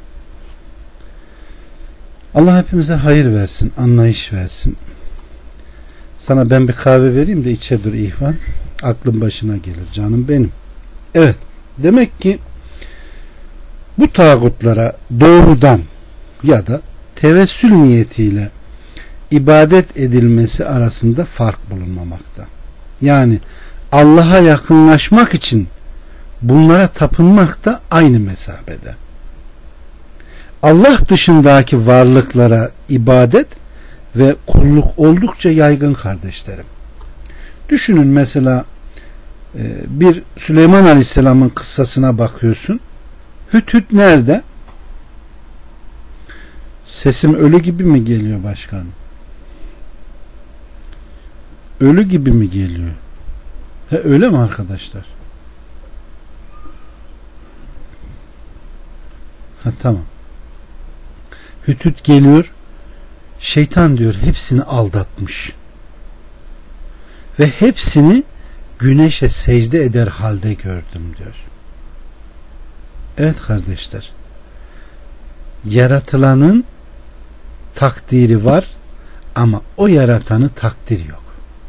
Allah hepimize hayır versin, anlayış versin. Sana ben bir kahve vereyim de içe dur İhvan. Aklın başına gelir canım benim. Evet, demek ki bu tağutlara doğrudan ya da tevessül niyetiyle ibadet edilmesi arasında fark bulunmamakta. Yani Allah'a yakınlaşmak için bunlara tapınmak da aynı mesabede. Allah dışındaki varlıklara ibadet ve kulluk oldukça yaygın kardeşlerim. Düşünün mesela bir Süleyman Aleyhisselam'ın kıssasına bakıyorsun. Hüt hüt nerede? Sesim ölü gibi mi geliyor başkanım? Ölü gibi mi geliyor? He, öyle mi arkadaşlar? Ha, tamam. Hüt hüt geliyor. Şeytan diyor hepsini aldatmış. Ve hepsini güneşe secde eder halde gördüm diyor. Evet kardeşler. Yaratılanın takdiri var ama o yaratanı takdir yok.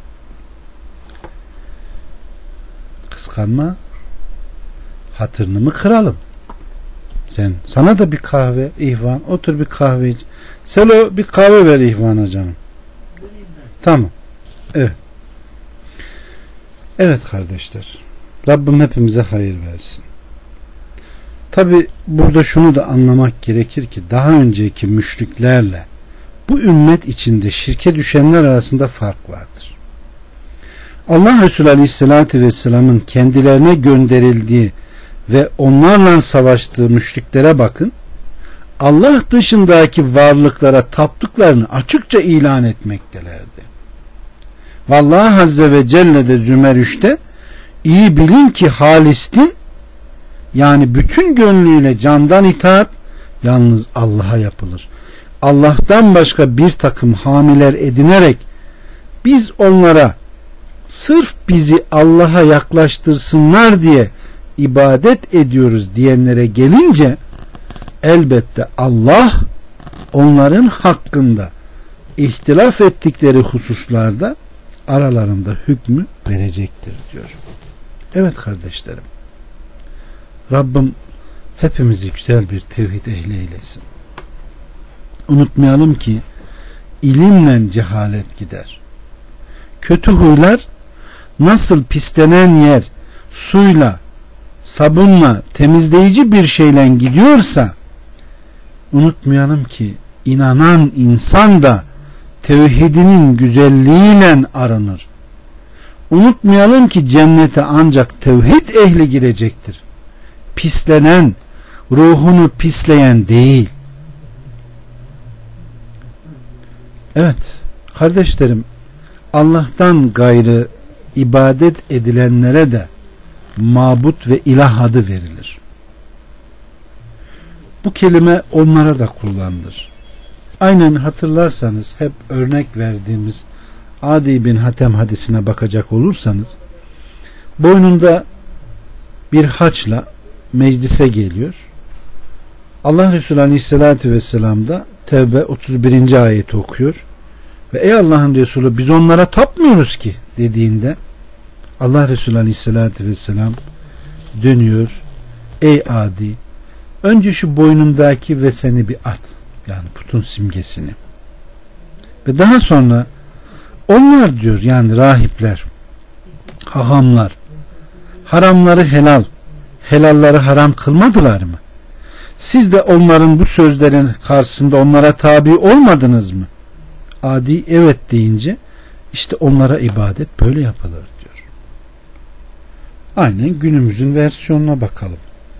Kıskanma, hatırını mı kıralım? Sen, sana da bir kahve İhvan, otur bir kahve iç. Selo bir kahve ver İhvan'a canım. Tamam. Evet. Evet kardeşler. Rabbim hepimize hayır versin. Tabi burada şunu da anlamak gerekir ki daha önceki müşriklerle bu ümmet içinde şirke düşenler arasında fark vardır. Allah Resulü Aleyhisselatü Vesselam'ın kendilerine gönderildiği ve onlarla savaştığı müşriklere bakın. Allah dışındaki varlıklara taptıklarını açıkça ilan etmektelerdi. Vallahi Azze ve Celle de Zümer üçte iyi bilin ki halistin, yani bütün gönlüyle candan itaat yalnız Allah'a yapılır. Allah'tan başka bir takım hamiler edinerek biz onlara sırf bizi Allah'a yaklaştırsınlar diye ibadet ediyoruz diyenlere gelince elbette Allah onların hakkında ihtilaf ettikleri hususlarda aralarında hükmü verecektir diyor. Evet kardeşlerim, Rabbim hepimizi güzel bir tevhid ehli eylesin. Unutmayalım ki ilimle cehalet gider. Kötü huylar nasıl pislenen yer suyla, sabunla, temizleyici bir şeyle gidiyorsa, unutmayalım ki inanan insan da tevhidinin güzelliğiyle aranır. Unutmayalım ki cennete ancak tevhid ehli girecektir. Pislenen, ruhunu pisleyen değil. Evet kardeşlerim, Allah'tan gayrı ibadet edilenlere de mabut ve ilah adı verilir. Bu kelime onlara da kullanılır. Aynen hatırlarsanız hep örnek verdiğimiz Adi bin Hatem hadisine bakacak olursanız, boynunda bir haçla meclise geliyor. Allah Resulü Aleyhisselatü Vesselam da Tevbe otuz birinci ayeti okuyor ve ey Allah'ın Resulü biz onlara tapmıyoruz ki dediğinde Allah Resulü Aleyhisselatü Vesselam dönüyor, ey Adi, önce şu boynundaki ve seni bir at, yani putun simgesini, ve daha sonra onlar diyor, yani rahipler, hahamlar haramları helal, helalları haram kılmadılar mı? Siz de onların bu sözlerin karşısında onlara tabi olmadınız mı? Adi evet deyince işte onlara ibadet böyle yapılır diyor. Aynen günümüzün versiyonuna bakalım.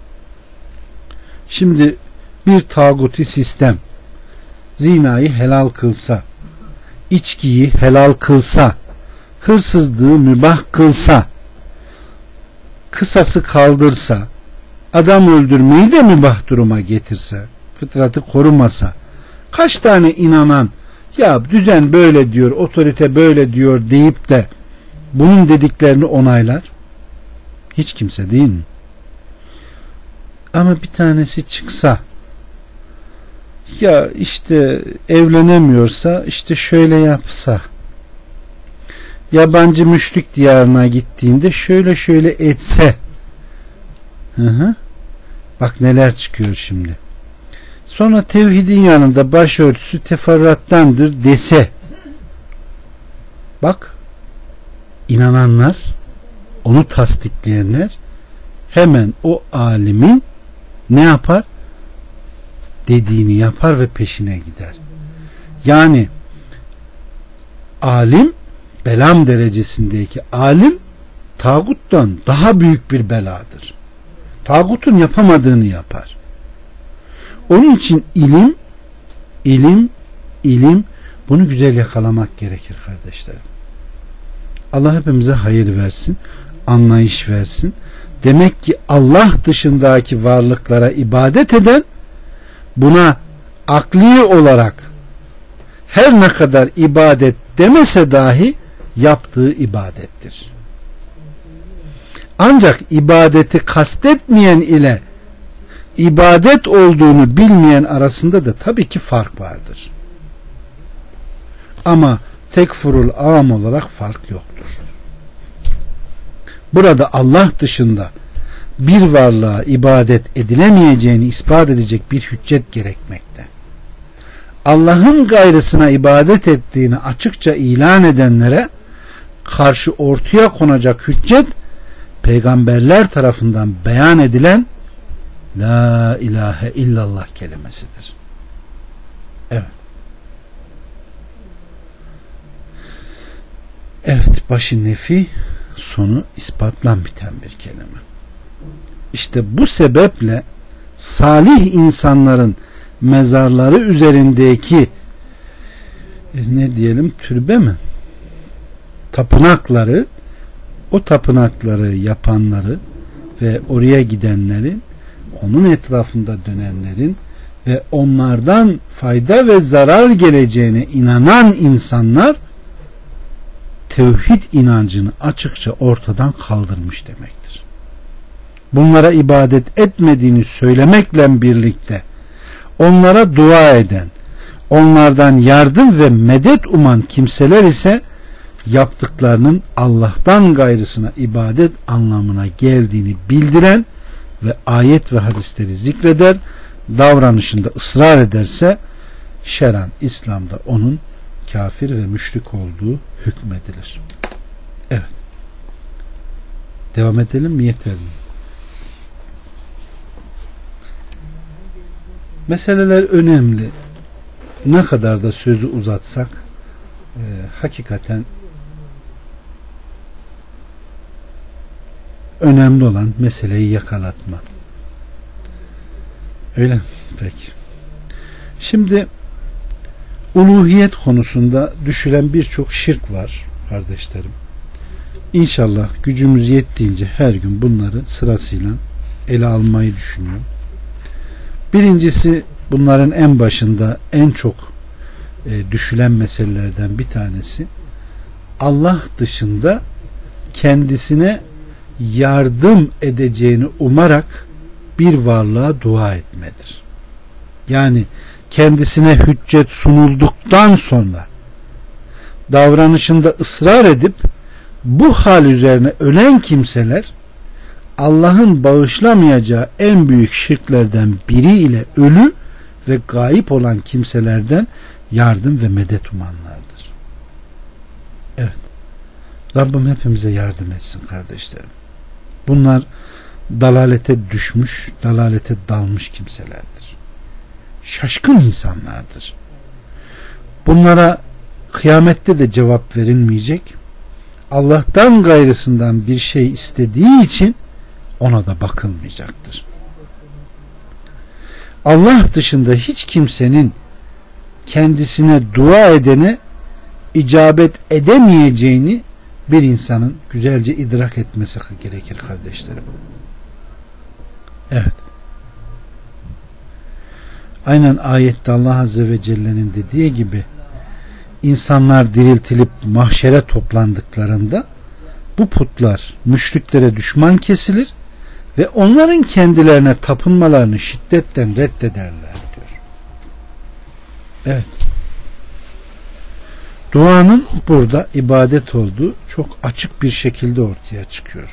Şimdi bir tağuti sistem zinayı helal kılsa, içkiyi helal kılsa, hırsızlığı mübah kılsa, kısası kaldırsa, adam öldürmeyi de mübah duruma getirse, fıtratı korumasa, kaç tane inanan ya düzen böyle diyor, otorite böyle diyor deyip de bunun dediklerini onaylar? Hiç kimse, değil mi? Ama bir tanesi çıksa, ya işte evlenemiyorsa işte şöyle yapsa, yabancı müşrik diyarına gittiğinde şöyle şöyle etse, hı hı, bak neler çıkıyor şimdi. Sonra tevhidin yanında başörtüsü teferruattandır dese, bak inananlar, onu tasdikleyenler hemen o alimin ne yapar? Dediğini yapar ve peşine gider. Yani alim, belam derecesindeki alim tağuttan daha büyük bir beladır. Tağutun yapamadığını yapar. Onun için ilim, ilim, ilim, bunu güzel yakalamak gerekir kardeşlerim. Allah hepimize hayır versin, anlayış versin. Demek ki Allah dışındaki varlıklara ibadet eden, buna akli olarak her ne kadar ibadet demese dahi yaptığı ibadettir. Ancak ibadeti kastetmeyen ile ibadet olduğunu bilmeyen arasında da tabii ki fark vardır. Ama tekfurul am olarak fark yoktur. Burada Allah dışında bir varlığa ibadet edilemeyeceğini ispat edecek bir hüccet gerekmekte. Allah'ın gayrısına ibadet ettiğini açıkça ilan edenlere karşı ortaya konacak hüccet, peygamberler tarafından beyan edilen La ilahe illallah kelimesidir. Evet. Evet, başı nefi, sonu ispatlan biten bir kelime. İşte bu sebeple salih insanların mezarları üzerindeki ne diyelim, türbe mi? Tapınakları, o tapınakları yapanları ve oraya gidenlerin, onun etrafında dönenlerin ve onlardan fayda ve zarar geleceğine inanan insanlar tevhid inancını açıkça ortadan kaldırmış demektir. Bunlara ibadet etmediğini söylemekle birlikte onlara dua eden, onlardan yardım ve medet uman kimseler ise yaptıklarının Allah'tan gayrısına ibadet anlamına geldiğini bildiren ve ayet ve hadisleri zikreder, davranışında ısrar ederse şer'an İslam'da onun kafir ve müşrik olduğu hükmedilir. Evet. Devam edelim mi? Yeter mi? Meseleler önemli. Ne kadar da sözü uzatsak e, hakikaten önemli olan meseleyi yakalatma. Öyle mi? Peki. Şimdi uluhiyet konusunda düşülen birçok şirk var kardeşlerim. İnşallah gücümüz yettiğince her gün bunları sırasıyla ele almayı düşünüyorum. Birincisi, bunların en başında en çok e, düşülen meselelerden bir tanesi, Allah dışında kendisine yardım edeceğini umarak bir varlığa dua etmedir. Yani kendisine hüccet sunulduktan sonra davranışında ısrar edip bu hal üzerine ölen kimseler Allah'ın bağışlamayacağı en büyük şirklerden biri ile ölü ve gayip olan kimselerden yardım ve medet umanlardır. Evet. Rabbim hepimize yardım etsin kardeşlerim. Bunlar dalalete düşmüş, dalalete dalmış kimselerdir. Şaşkın insanlardır. Bunlara kıyamette de cevap verilmeyecek. Allah'tan gayrısından bir şey istediği için ona da bakılmayacaktır. Allah dışında hiç kimsenin kendisine dua edene icabet edemeyeceğini bir insanın güzelce idrak etmesi gerekir kardeşlerim. Evet. Aynen ayette Allah Azze ve Celle'nin dediği gibi insanlar diriltilip mahşere toplandıklarında bu putlar müşriklere düşman kesilir ve onların kendilerine tapınmalarını şiddetten reddederler diyor. Evet. Duanın burada ibadet olduğu çok açık bir şekilde ortaya çıkıyor.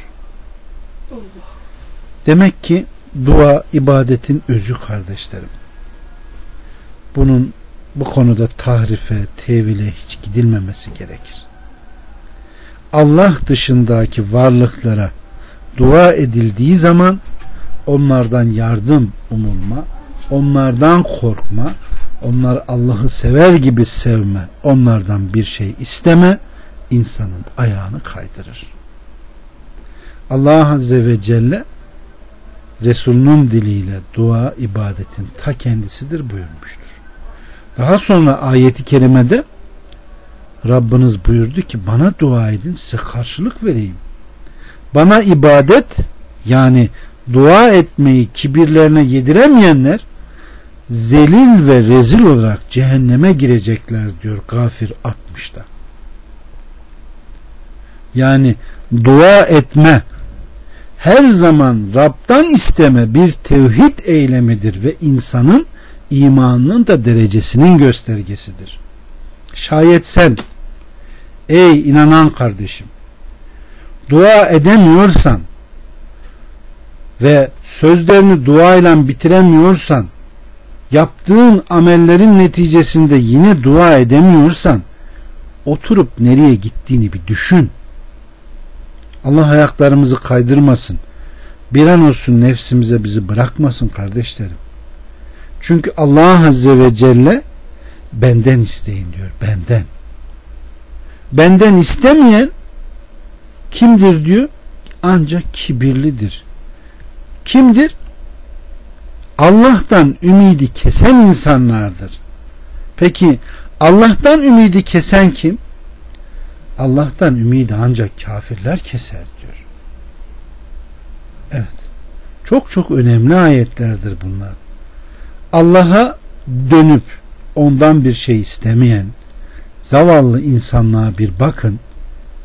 Demek ki dua ibadetin özü kardeşlerim. Bunun bu konuda tahrife, tevile hiç gidilmemesi gerekir. Allah dışındaki varlıklara dua edildiği zaman onlardan yardım umulma, onlardan korkma, onlar Allah'ı sever gibi sevme, onlardan bir şey isteme insanın ayağını kaydırır. Allah Azze ve Celle Resulünün diliyle dua ibadetin ta kendisidir buyurmuştur. Daha sonra ayeti kerimede Rabbiniz buyurdu ki bana dua edin size karşılık vereyim. Bana ibadet yani dua etmeyi kibirlerine yediremeyenler zelil ve rezil olarak cehenneme girecekler diyor Gafir altmışta. Yani dua etme her zaman Rab'dan isteme bir tevhid eylemidir ve insanın imanının da derecesinin göstergesidir. Şayet sen ey inanan kardeşim dua edemiyorsan ve sözlerini duayla bitiremiyorsan, yaptığın amellerin neticesinde yine dua edemiyorsan oturup nereye gittiğini bir düşün. Allah ayaklarımızı kaydırmasın. Bir an olsun nefsimize bizi bırakmasın kardeşlerim. Çünkü Allah Azze ve Celle benden isteyin diyor. Benden. Benden istemeyen kimdir diyor? Ancak kibirlidir. Kimdir? Allah'tan ümidi kesen insanlardır. Peki Allah'tan ümidi kesen kim? Allah'tan ümidi ancak kafirler keser diyor. Evet. Çok çok önemli ayetlerdir bunlar. Allah'a dönüp ondan bir şey istemeyen zavallı insanlığa bir bakın.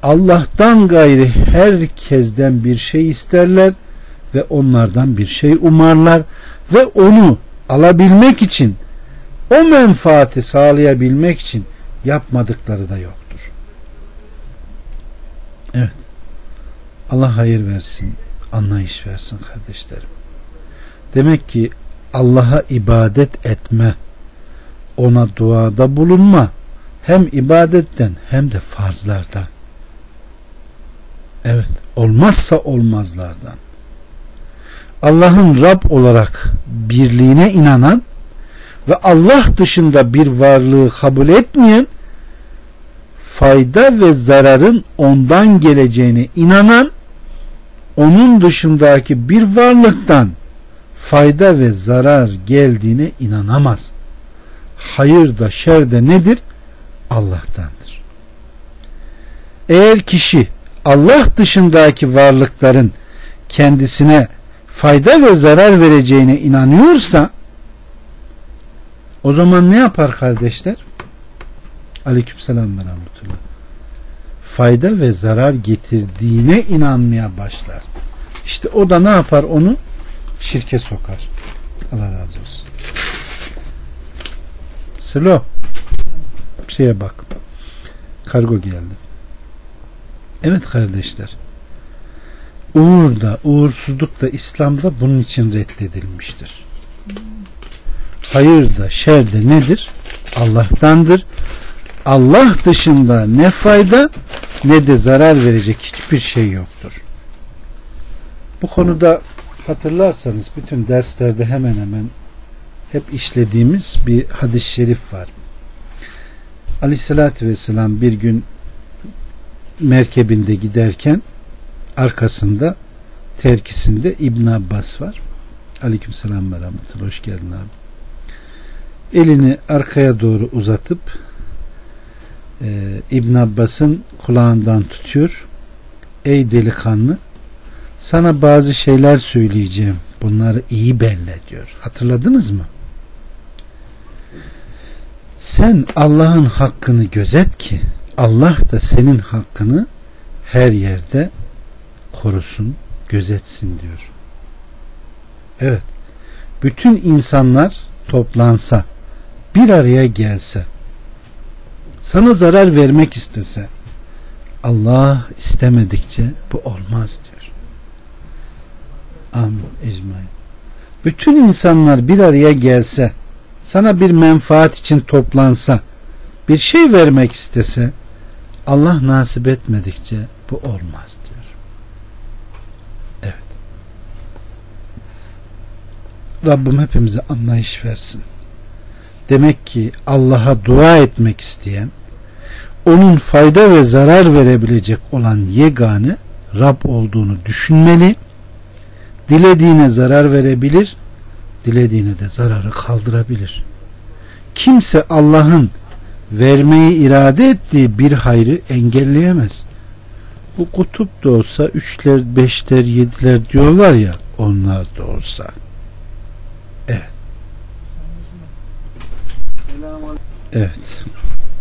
Allah'tan gayri herkesten bir şey isterler ve onlardan bir şey umarlar ve onu alabilmek için, o menfaati sağlayabilmek için yapmadıkları da yoktur. Evet. Allah hayır versin, anlayış versin kardeşlerim. Demek ki Allah'a ibadet etme, ona duada bulunma, hem ibadetten hem de farzlardan. Evet, olmazsa olmazlardan. Allah'ın Rab olarak birliğine inanan ve Allah dışında bir varlığı kabul etmeyen, fayda ve zararın ondan geleceğine inanan, onun dışındaki bir varlıktan fayda ve zarar geldiğine inanamaz. Hayır da şer de nedir? Allah'tandır. Eğer kişi Allah dışındaki varlıkların kendisine fayda ve zarar vereceğine inanıyorsa, o zaman ne yapar kardeşler? Aleykümselam ve rahmetullah. Fayda ve zarar getirdiğine inanmaya başlar. İşte o da ne yapar? Onu şirke sokar. Allah razı olsun. Selo, bir şeye bak. Kargo geldi. Evet kardeşler. Uğur da, uğursuzluk da İslam'da bunun için reddedilmiştir. Hayır da, şer de nedir? Allah'tandır. Allah dışında ne fayda ne de zarar verecek hiçbir şey yoktur. Bu konuda hatırlarsanız bütün derslerde hemen hemen hep işlediğimiz bir hadis-i şerif var. Aleyhissalatü vesselam bir gün merkebinde giderken arkasında terkisinde İbn Abbas var. Aleykümselam ve rahmetullah. Hoş geldin abi. Elini arkaya doğru uzatıp e, İbn Abbas'ın kulağından tutuyor. Ey delikanlı, sana bazı şeyler söyleyeceğim. Bunları iyi belli diyor. Hatırladınız mı? Sen Allah'ın hakkını gözet ki Allah da senin hakkını her yerde korusun, gözetsin diyor. Evet. Bütün insanlar toplansa, bir araya gelse, sana zarar vermek istese, Allah istemedikçe bu olmaz diyor. Amin. Ecmaîn. Bütün insanlar bir araya gelse, sana bir menfaat için toplansa, bir şey vermek istese, Allah nasip etmedikçe bu olmaz diyor. Evet. Rabbim hepimize anlayış versin. Demek ki Allah'a dua etmek isteyen, onun fayda ve zarar verebilecek olan yegane Rab olduğunu düşünmeli. Dilediğine zarar verebilir, dilediğine de zararı kaldırabilir. Kimse Allah'ın vermeyi irade ettiği bir hayrı engelleyemez. Bu kutup da olsa üçler, beşler, yediler diyorlar ya, onlar da olsa. Evet. Evet.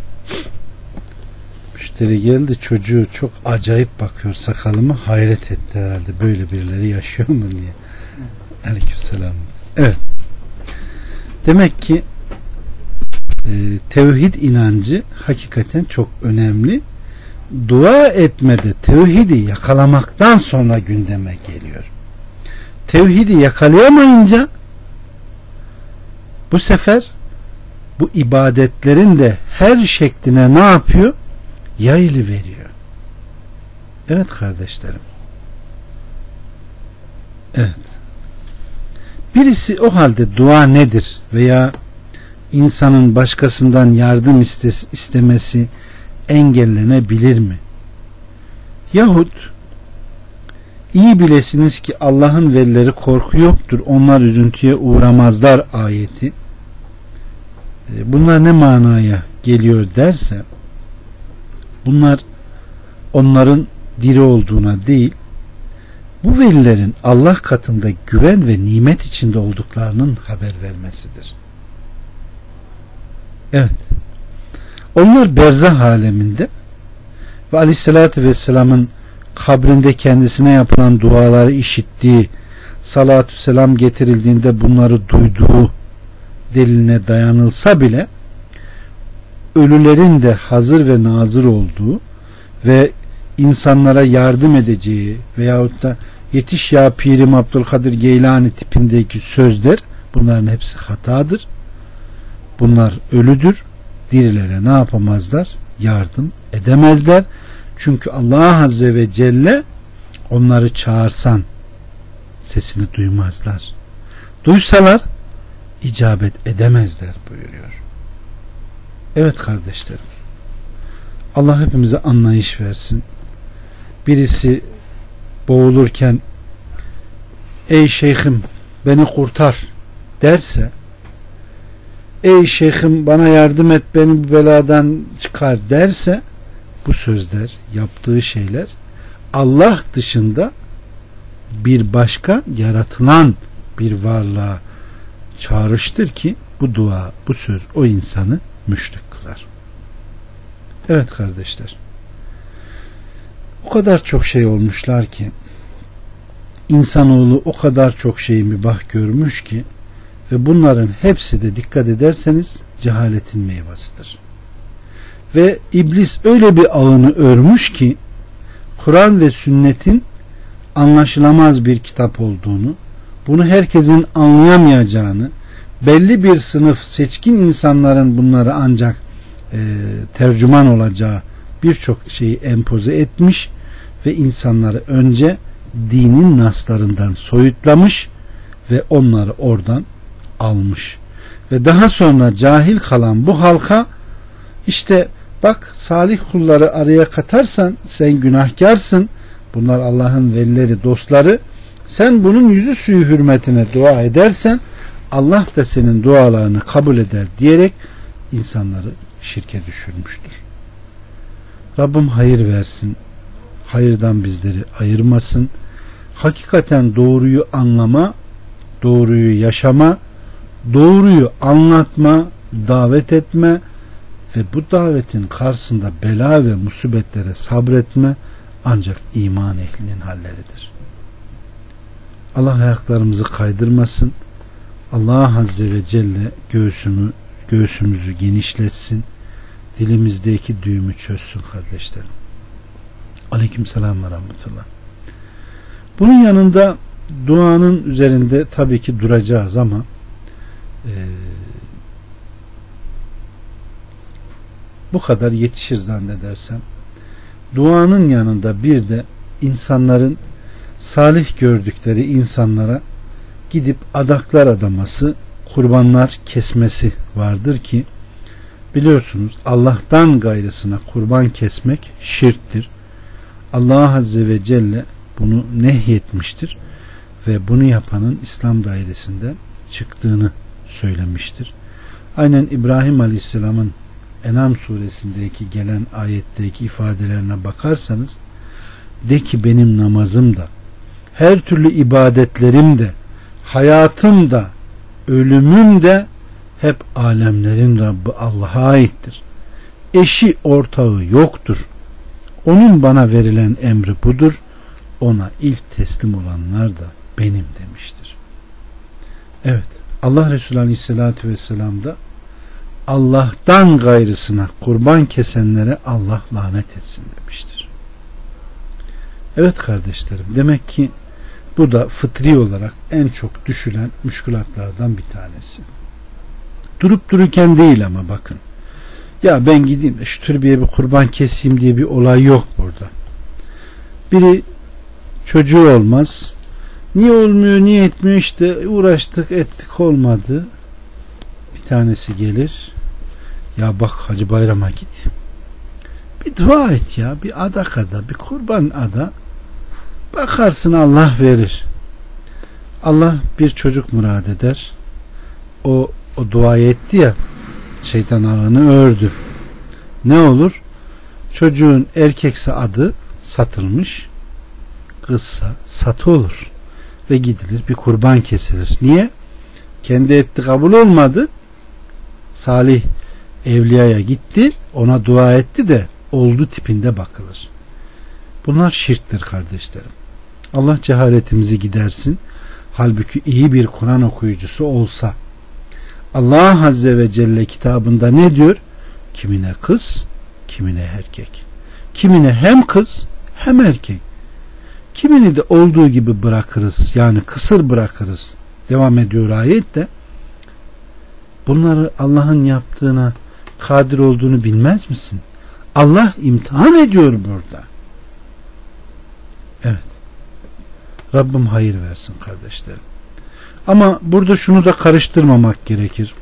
Müşteri geldi, çocuğu çok acayip bakıyor sakalıma, hayret etti herhalde, böyle birileri yaşıyor mu diye. Aleykümselam. Evet. Demek ki e, tevhid inancı hakikaten çok önemli. Dua etmede tevhidi yakalamaktan sonra gündeme geliyor. Tevhidi yakalayamayınca bu sefer bu ibadetlerin de her şekline ne yapıyor? Yayılı veriyor. Evet kardeşlerim. Evet. Birisi o halde dua nedir veya insanın başkasından yardım istemesi engellenebilir mi? Yahut iyi bilesiniz ki Allah'ın velileri korku yoktur, onlar üzüntüye uğramazlar ayeti. Bunlar ne manaya geliyor derse, bunlar onların diri olduğuna değil, bu velilerin Allah katında güven ve nimet içinde olduklarının haber vermesidir. Evet. Onlar berzah aleminde ve Aleyhisselatü Vesselam'ın kabrinde kendisine yapılan duaları işittiği, salatü selam getirildiğinde bunları duyduğu deliline dayanılsa bile ölülerin de hazır ve nazır olduğu ve insanlara yardım edeceği veyahut da yetiş ya Pirim Abdülkadir Geylani tipindeki sözler, bunların hepsi hatadır. Bunlar ölüdür. Dirilere ne yapamazlar? Yardım edemezler. Çünkü Allah Azze ve Celle onları çağırsan sesini duymazlar. Duysalar icabet edemezler buyuruyor. Evet kardeşlerim, Allah hepimize anlayış versin. Birisi boğulurken ey şeyhim beni kurtar derse, ey şeyhim bana yardım et beni bu beladan çıkar derse, bu sözler, yaptığı şeyler Allah dışında bir başka yaratılan bir varlığa çağrıştır ki bu dua, bu söz o insanı müşrik kılar. Evet kardeşler, o kadar çok şey olmuşlar ki, insanoğlu o kadar çok şeyi mübah görmüş ki ve bunların hepsi de dikkat ederseniz cehaletin meyvasıdır. Ve iblis öyle bir ağını örmüş ki Kur'an ve sünnetin anlaşılamaz bir kitap olduğunu, bunu herkesin anlayamayacağını, belli bir sınıf seçkin insanların bunları ancak e, tercüman olacağı birçok şeyi empoze etmiş ve insanları önce dinin naslarından soyutlamış ve onları oradan almış. Ve daha sonra cahil kalan bu halka işte bak salih kulları araya katarsan sen günahkarsın. Bunlar Allah'ın velileri, dostları. Sen bunun yüzü suyu hürmetine dua edersen Allah da senin dualarını kabul eder diyerek insanları şirke düşürmüştür. Rabbim hayır versin. Hayırdan bizleri ayırmasın. Hakikaten doğruyu anlama, doğruyu yaşama, doğruyu anlatma, davet etme ve bu davetin karşısında bela ve musibetlere sabretme ancak iman ehlinin halleridir. Allah ayaklarımızı kaydırmasın. Allah Azze ve Celle göğsümü, göğsümüzü genişletsin. Dilimizdeki düğümü çözsün kardeşlerim. Aleykümselam ve rahmetullah. Bunun yanında duanın üzerinde tabii ki duracağız ama e, bu kadar yetişir zannedersem. Duanın yanında bir de insanların salih gördükleri insanlara gidip adaklar adaması, kurbanlar kesmesi vardır ki biliyorsunuz Allah'tan gayrısına kurban kesmek şirktir. Allah Azze ve Celle bunu nehyetmiştir ve bunu yapanın İslam dairesinden çıktığını söylemiştir. Aynen İbrahim Aleyhisselam'ın En'am suresindeki gelen ayetteki ifadelerine bakarsanız, de ki benim namazım da, her türlü ibadetlerim de, hayatım da, ölümüm de hep alemlerin Rabbi Allah'a aittir. Eşi ortağı yoktur. Onun bana verilen emri budur. Ona ilk teslim olanlar da benim demiştir. Evet, Allah Resulü Aleyhisselatü Vesselam da Allah'tan gayrısına kurban kesenlere Allah lanet etsin demiştir. Evet kardeşlerim, demek ki bu da fıtri olarak en çok düşülen müşkülatlardan bir tanesi. Durup dururken değil ama bakın. Ya ben gideyim şu türbeye bir kurban keseyim diye bir olay yok burada. Biri çocuğu olmaz. Niye olmuyor, niye etmiyor, işte uğraştık ettik olmadı. Bir tanesi gelir. Ya bak Hacı Bayram'a git. Bir dua et ya. Bir adak ada, bir kurban ada. Bakarsın Allah verir. Allah bir çocuk murad eder. O, o duayı etti ya, şeytan ağını ördü. Ne olur? Çocuğun erkekse adı satılmış, kızsa satı olur. Ve gidilir bir kurban kesilir. Niye? Kendi etti kabul olmadı. Salih evliyaya gitti, ona dua etti de oldu tipinde bakılır. Bunlar şirktir kardeşlerim. Allah cehaletimizi gidersin. Halbuki iyi bir Kur'an okuyucusu olsa, Allah Azze ve Celle kitabında ne diyor? Kimine kız, kimine erkek. Kimine hem kız hem erkek. Kimini de olduğu gibi bırakırız. Yani kısır bırakırız. Devam ediyor ayette. Bunları Allah'ın yaptığına kadir olduğunu bilmez misin? Allah imtihan ediyor burada. Evet. Rabbim hayır versin kardeşlerim. Ama burada şunu da karıştırmamak gerekir.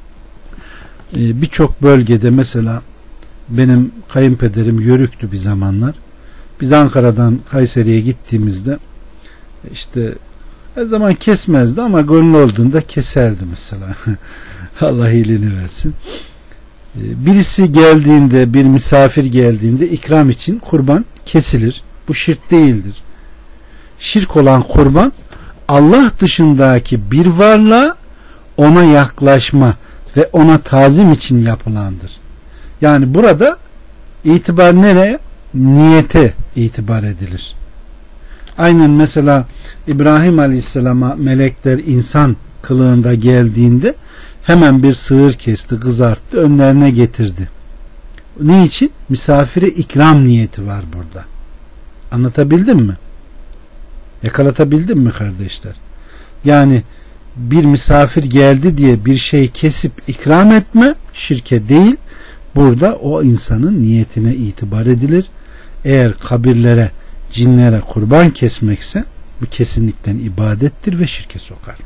Ee, Birçok bölgede mesela benim kayınpederim Yörük'tü bir zamanlar. Biz Ankara'dan Kayseri'ye gittiğimizde işte her zaman kesmezdi ama gönlü olduğunda keserdi mesela. Allah iyiliğini versin. Birisi geldiğinde, bir misafir geldiğinde ikram için kurban kesilir. Bu şirk değildir. Şirk olan kurban Allah dışındaki bir varlığa ona yaklaşma ve ona tazim için yapılandır. Yani burada itibar nereye? Niyete itibar edilir. Aynen mesela İbrahim Aleyhisselam'a melekler insan kılığında geldiğinde hemen bir sığır kesti, kızarttı, önlerine getirdi. Niçin? Misafire ikram niyeti var burada. Anlatabildim mi? Yakalatabildim mi kardeşler? Yani bir misafir geldi diye bir şey kesip ikram etme şirke değil. Burada o insanın niyetine itibar edilir. Eğer kabirlere, cinlere kurban kesmekse bu kesinlikle ibadettir ve şirke sokar.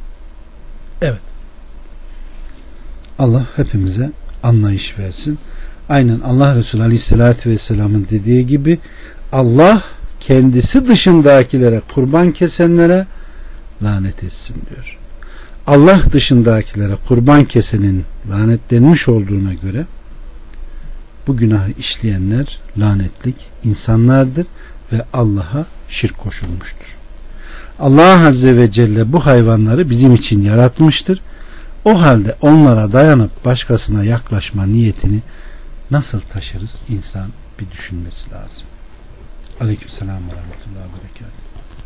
Evet. Allah hepimize anlayış versin. Aynen Allah Resulü Aleyhisselatü Vesselam'ın dediği gibi Allah kendisi dışındakilere kurban kesenlere lanet etsin diyor. Allah dışındakilere kurban kesenin lanetlenmiş olduğuna göre bu günahı işleyenler lanetlik insanlardır ve Allah'a şirk koşulmuştur. Allah Azze ve Celle bu hayvanları bizim için yaratmıştır. O halde onlara dayanıp başkasına yaklaşma niyetini nasıl taşırız? İnsan bir düşünmesi lazım. Aleykümselam ve rahmetullahi ve berekatuhu.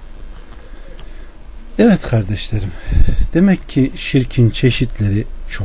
Evet kardeşlerim, demek ki şirkin çeşitleri çok.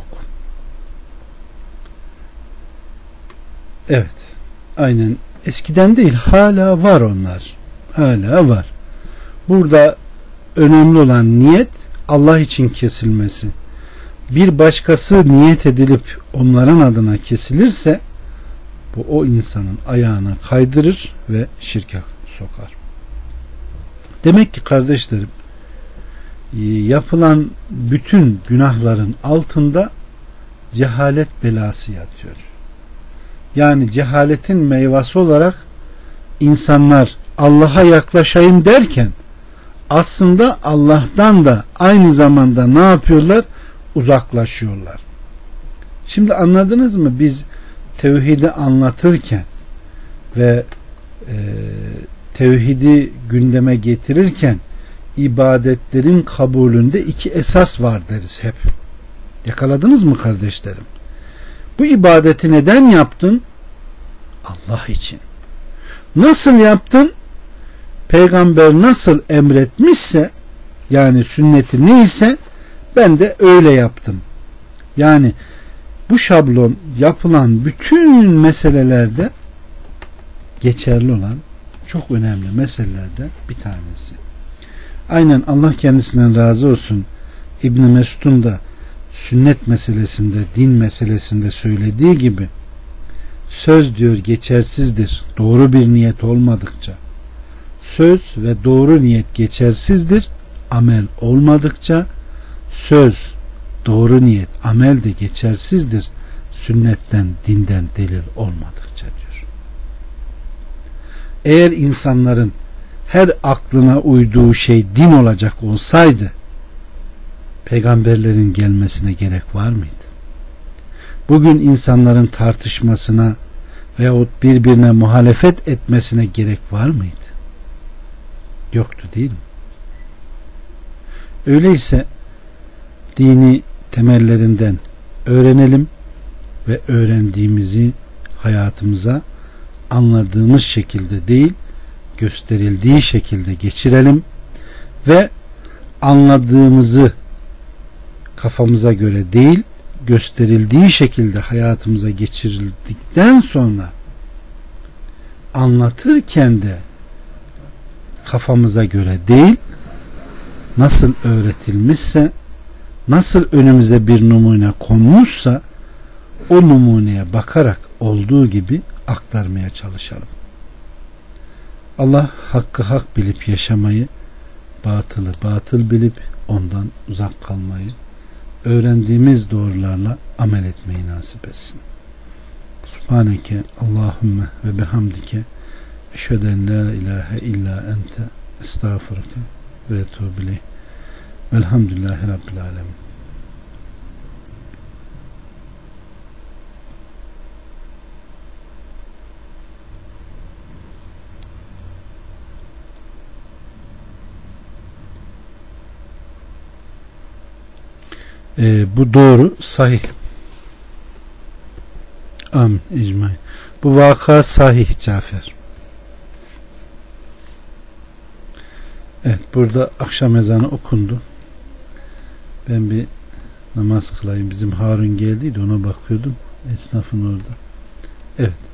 Evet, aynen eskiden değil, hala var onlar. Hala var. Burada önemli olan niyet Allah için kesilmesi. Bir başkası niyet edilip onların adına kesilirse bu o insanın ayağını kaydırır ve şirke sokar. Demek ki kardeşlerim, yapılan bütün günahların altında cehalet belası yatıyor. Yani cehaletin meyvesi olarak insanlar Allah'a yaklaşayım derken aslında Allah'tan da aynı zamanda ne yapıyorlar? Uzaklaşıyorlar. Şimdi anladınız mı? Biz tevhidi anlatırken ve e, tevhidi gündeme getirirken ibadetlerin kabulünde iki esas var deriz hep. Yakaladınız mı kardeşlerim? Bu ibadeti neden yaptın? Allah için. Nasıl yaptın? Peygamber nasıl emretmişse, yani sünneti neyse ben de öyle yaptım. Yani bu şablon yapılan bütün meselelerde geçerli olan çok önemli meselelerden bir tanesi. Aynen Allah kendisinden razı olsun, İbn Mesud'un da sünnet meselesinde, din meselesinde söylediği gibi söz diyor geçersizdir doğru bir niyet olmadıkça. Söz ve doğru niyet geçersizdir amel olmadıkça. Söz, doğru niyet, amel de geçersizdir sünnetten, dinden delil olmadıkça diyor. Eğer insanların her aklına uyduğu şey din olacak olsaydı peygamberlerin gelmesine gerek var mıydı? Bugün insanların tartışmasına veyahut birbirine muhalefet etmesine gerek var mıydı? Yoktu değil mi? Öyleyse dini temellerinden öğrenelim ve öğrendiğimizi hayatımıza anladığımız şekilde değil, gösterildiği şekilde geçirelim ve anladığımızı kafamıza göre değil, gösterildiği şekilde hayatımıza geçirildikten sonra anlatırken de kafamıza göre değil, nasıl öğretilmişse, nasıl önümüze bir numune konmuşsa o numuneye bakarak olduğu gibi aktarmaya çalışalım. Allah hakkı hak bilip yaşamayı, batılı batıl bilip ondan uzak kalmayı, öğrendiğimiz doğrularla amel etmeyi nasip etsin. Subhaneke Allahümme ve bihamdike eşheden la ilahe illa ente estağfurke ve etûbü ileyh. Velhamdülillahi Rabbil alemin. Ee, bu doğru, sahih. Amin, icma. Bu vaka sahih Cafer. Evet, burada akşam ezanı okundu. Ben bir namaz kılayım. Bizim Harun geldiydi, ona bakıyordum. Esnafın orada. Evet.